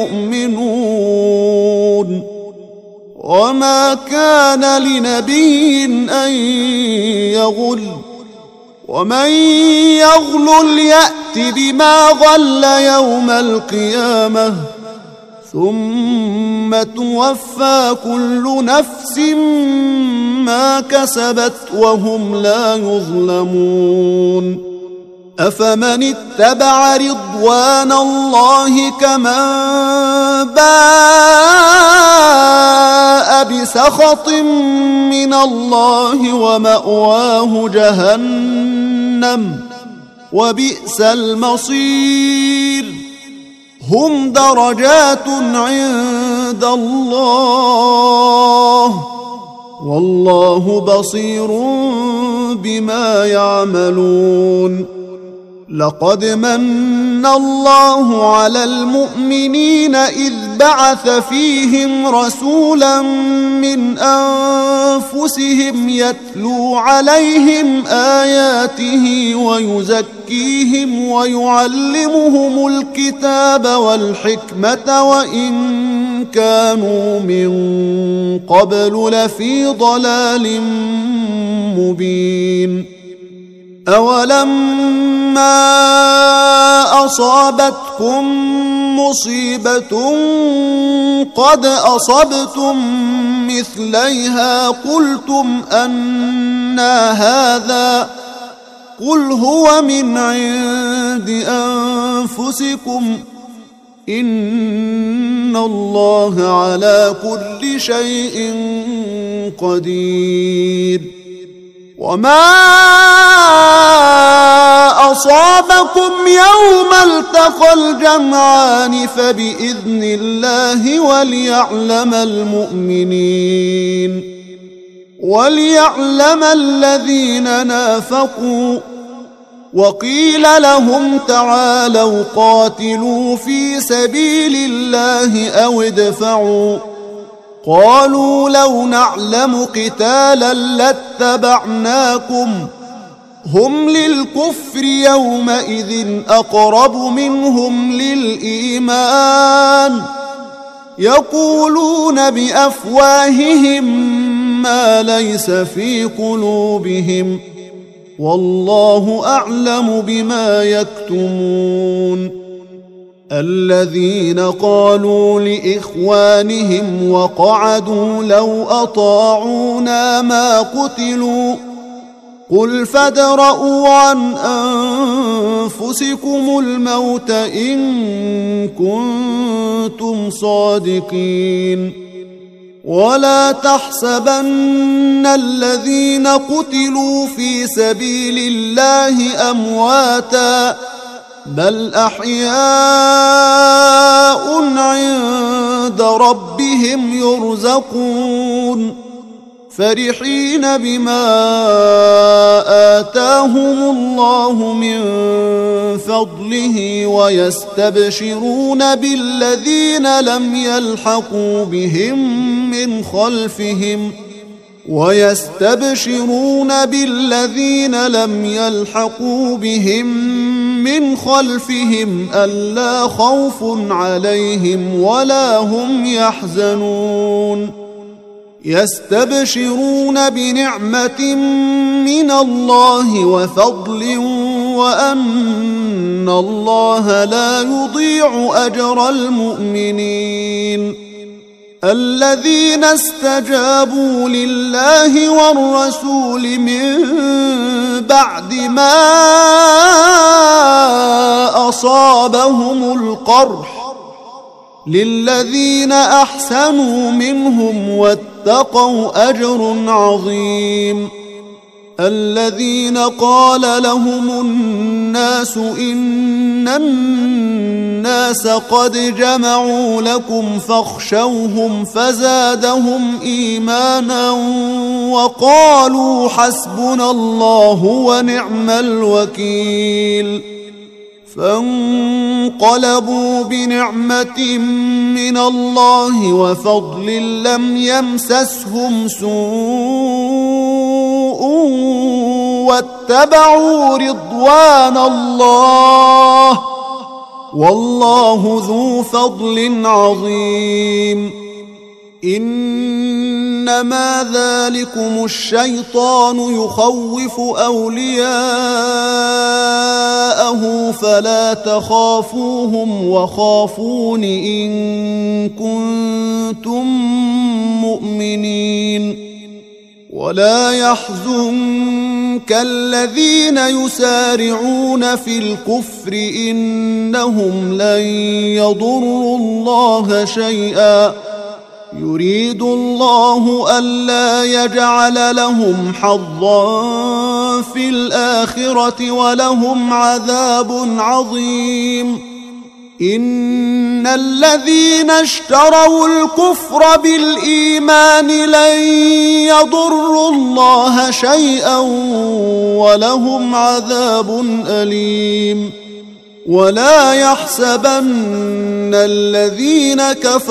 المؤمنون. وما كان لنبي أن يغل ومن يغلل يأت بما غل يوم القيامة ثم توفى كل نفس ما كسبت وهم لا يظلمون. أفمن اتبع رضوان الله كمن باء بسخط من الله ومأواه جهنم وبئس المصير. هم درجات عند الله والله بصير بما يعملون. لقد من الله على المؤمنين إذ بعث فيهم رسولا من أنفسهم يتلو عليهم آياته ويزكيهم ويعلمهم الكتاب والحكمة وإن كانوا من قبل لفي ضلال مبين. أولما أصابتكم مصيبة قد أصبتم مثليها قلتم أنى هذا قل هو من عند أنفسكم إن الله على كل شيء قدير. وما أصابكم يوم التقى الجمعان فبإذن الله وليعلم الذين نافقوا. وقيل لهم تعالوا قاتلوا في سبيل الله أو ادفعوا قالوا لو نعلم قتالا لاتبعناكم هم للكفر يومئذ أقرب منهم للإيمان يقولون بأفواههم ما ليس في قلوبهم والله أعلم بما يكتمون. الذين قالوا لإخوانهم وقعدوا لو أطاعونا ما قتلوا قل فادرءوا عن أنفسكم الموت إن كنتم صادقين. ولا تحسبن الذين قتلوا في سبيل الله أمواتا بل أحياء عند ربهم يرزقون فرحين بما آتاهم الله من فضله ويستبشرون بالذين لم يلحقوا بهم من خلفهم ألا خوف عليهم ولا هم يحزنون يستبشرون بنعمة من الله وفضل وأن الله لا يضيع أجر المؤمنين الذين استجابوا لله والرسول من بعد ما أصابهم القرح للذين أحسنوا منهم واتقوا أجر عظيم الذين قال لهم الناس إن الناس قد جمعوا لكم فاخشوهم فزادهم إيمانا وقالوا حسبنا الله ونعم الوكيل فانقلبوا بنعمة من الله وفضل لم يمسسهم سوء واتبعوا رضوان الله والله ذو فضل عظيم إنما ذلكم الشيطان يخوف أولياءه فلا تخافوهم وخافون إن كنتم مؤمنين ولا يحزنك الذين يسارعون في الكفر إنهم لن يضروا الله شيئا يريد الله ألا يجعل لهم حظا في الآخرة ولهم عذاب عظيم إن الذين اشتروا الكفر بالإيمان لن يضروا الله شيئا ولهم عذاب أليم ولا يحسبن الذين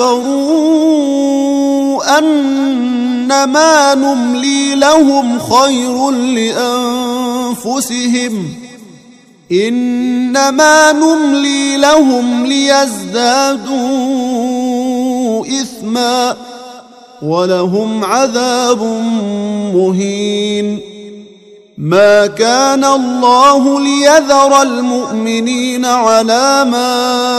كفروا أنما نملي لهم خير لأنفسهم إنما نملي لهم ليزدادوا إثما ولهم عذاب مهين ما كان الله ليذر المؤمنين على ما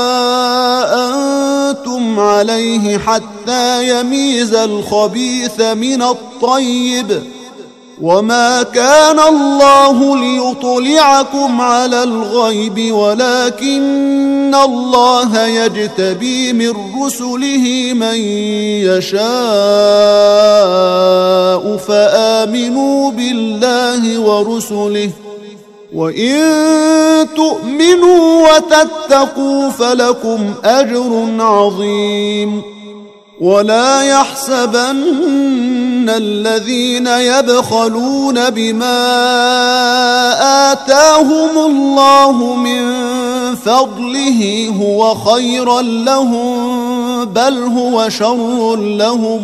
أنتم عليه حتى يميز الخبيث من الطيب وما كان الله ليطلعكم على الغيب ولكن الله يجتبي من رسله من يشاء فآمنوا بالله ورسله وإن تؤمنوا وتتقوا فلكم أجر عظيم ولا يحسبن الذين يبخلون بما آتاهم الله من فضله هو خيرا لهم بل هو شر لهم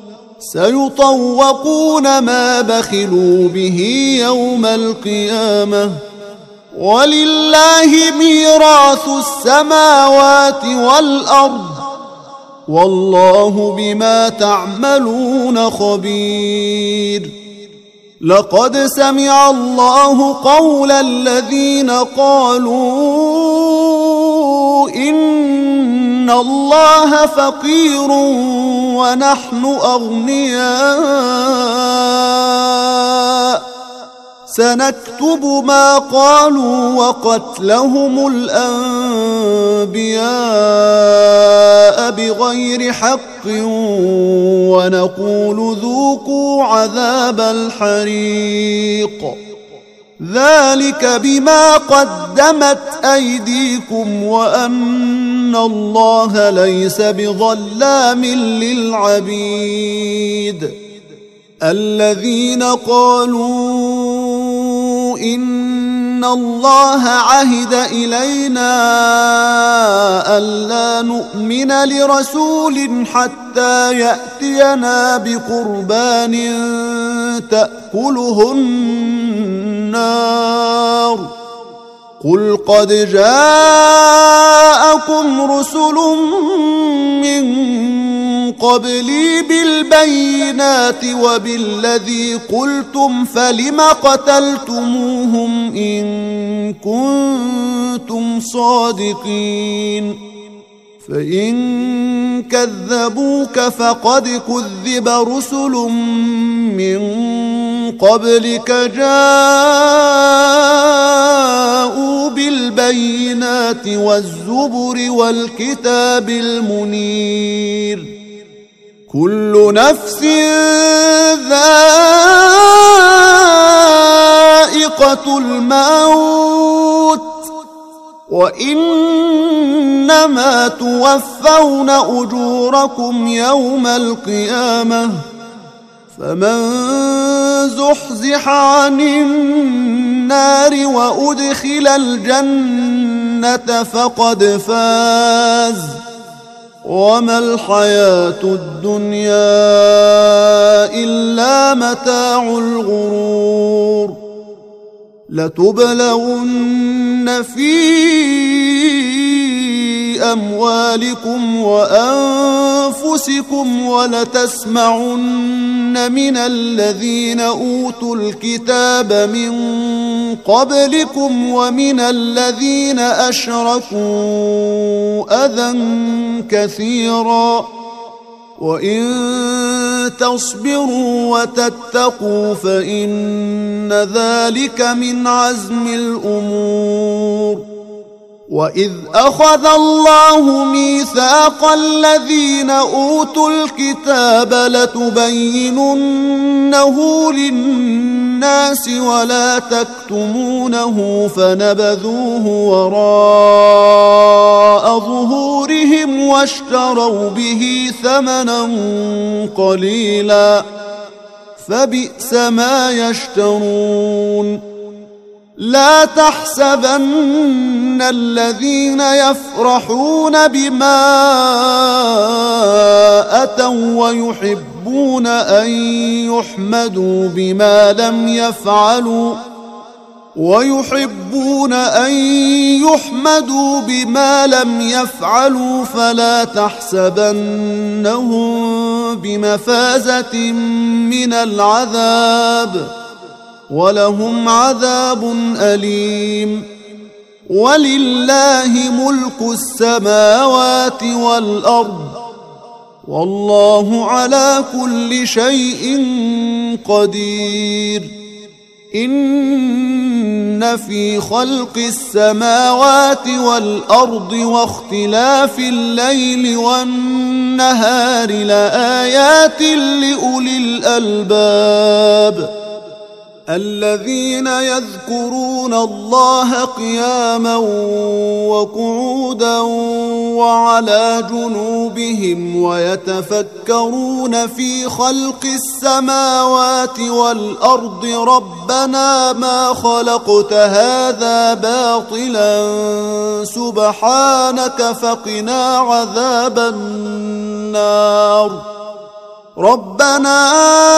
سيطوقون ما بخلوا به يوم القيامة ولله ميراث السماوات والأرض والله بما تعملون خبير لقد سمع الله قول الذين قالوا إن الله فقير ونحن أغنياء سنكتب ما قالوا وقتلهم الأنبياء بغير حق ونقول ذوقوا عذاب الحريق ذلك بما قدمت أيديكم وأن الله ليس بظلام للعبيد الذين قالوا إن الله عهد إلينا ألا نؤمن لرسول حتى يأتينا بقربان تأكله النار قل قد جاءكم رسل من قبلي بالبينات وبالذي قلتم فلم قتلتموهم إن كنتم صادقين فإن كذبوك فقد كذب رسل من قبلك جاءوا بالبينات والزبر والكتاب المنير كل نفس ذائقة الموت وإنما توفون أجوركم يوم القيامة فمن زحزح عن النار وأدخل الجنة فقد فاز وما الحياة الدنيا إلا متاع الغرور لتبلون في أموالكم وأنفسكم ولتسمعن من الذين أوتوا الكتاب من قبلكم ومن الذين أشركوا أذى كثيرا وإن تصبروا وتتقوا فإن ذلك من عزم الأمور وإذ أخذ الله ميثاق الذين أوتوا الكتاب لتبيننه للناس ولا تكتمونه فنبذوه وراء ظهورهم واشتروا به ثمنا قليلا فبئس ما يشترون لا تحسبن الذين يفرحون بما أتوا ويحبون أن يحمدوا بما لم يفعلوا فلا تحسبنهم بمفازة من العذاب ولهم عذاب أليم ولله ملك السماوات والأرض والله على كل شيء قدير إن في خلق السماوات والأرض واختلاف الليل والنهار لآيات لأولي الألباب الذين يذكرون الله قياما وقعودا وعلى جنوبهم ويتفكرون في خلق السماوات والأرض ربنا ما خلقت هذا باطلا سبحانك فقنا عذاب النار ربنا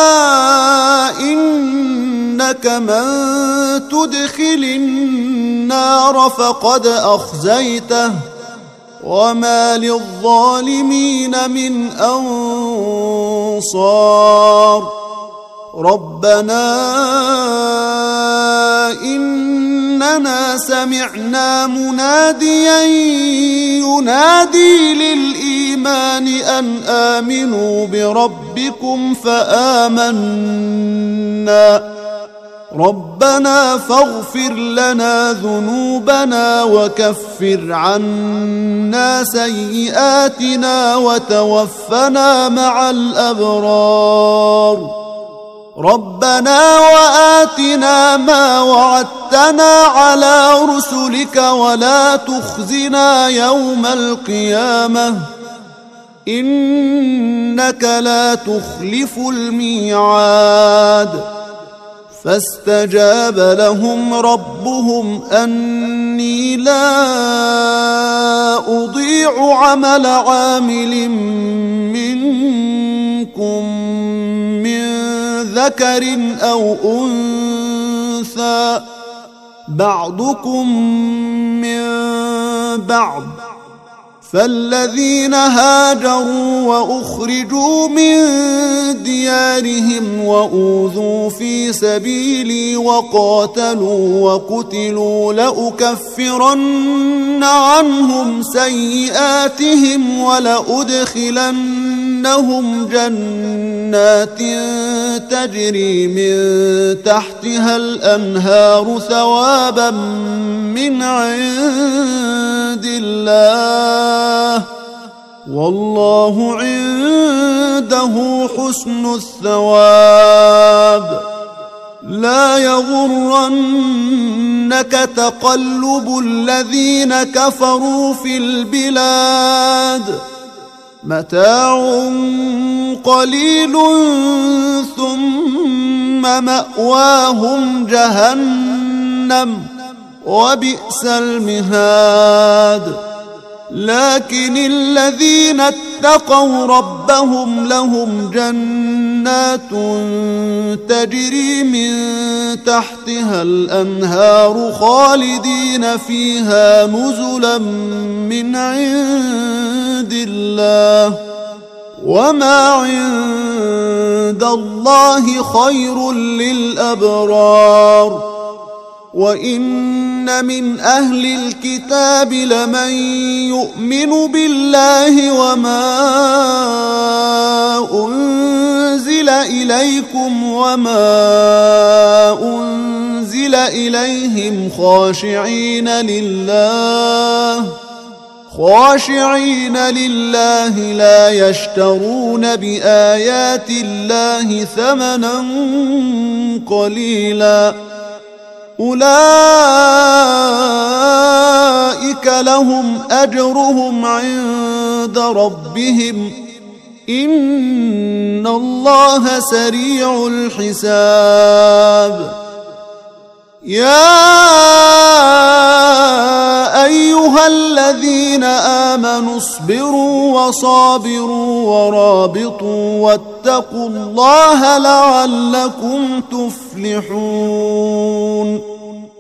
إنك من تدخل النار فقد أخزيته وما للظالمين من أنصار ربنا إننا سمعنا مناديا ينادي للإيمان أن آمنوا بربكم فآمنا ربنا فاغفر لنا ذنوبنا وكفر عنا سيئاتنا وتوفنا مع الأبرار ربنا وآتنا ما وعدتنا على رسلك ولا تخزنا يوم القيامة إنك لا تخلف الميعاد فاستجاب لهم ربهم أني لا أضيع عمل عامل منكم من ذكر أو أنثى بعضكم من بعض فالذين هاجروا وأخرجوا من ديارهم وأوذوا في سبيلي وقاتلوا وقتلوا لأكفرن عنهم سيئاتهم ولأدخلنهم جنات تجري من تحتها الأنهار ثوابا من عند الله والله عنده حسن الثواب لا يغرنك تقلب الذين كفروا في البلاد متاع قليل ثم مأواهم جهنم وبئس المهاد لكن الذين اتقوا ربهم لهم جنات تجري من تحتها الأنهار خالدين فيها نزلا من عند الله وما عند الله خير للأبرار وإن من أهل الكتاب لمن يؤمن بالله وما أنزل إليكم وما أنزل إليهم خاشعين لله لا يشترون بآيات الله ثمنا قليلا أولئك لهم أجرهم عند ربهم إن الله سريع الحساب يا أيها الذين آمنوا اصبروا وصابروا ورابطوا واتقوا الله لعلكم تفلحون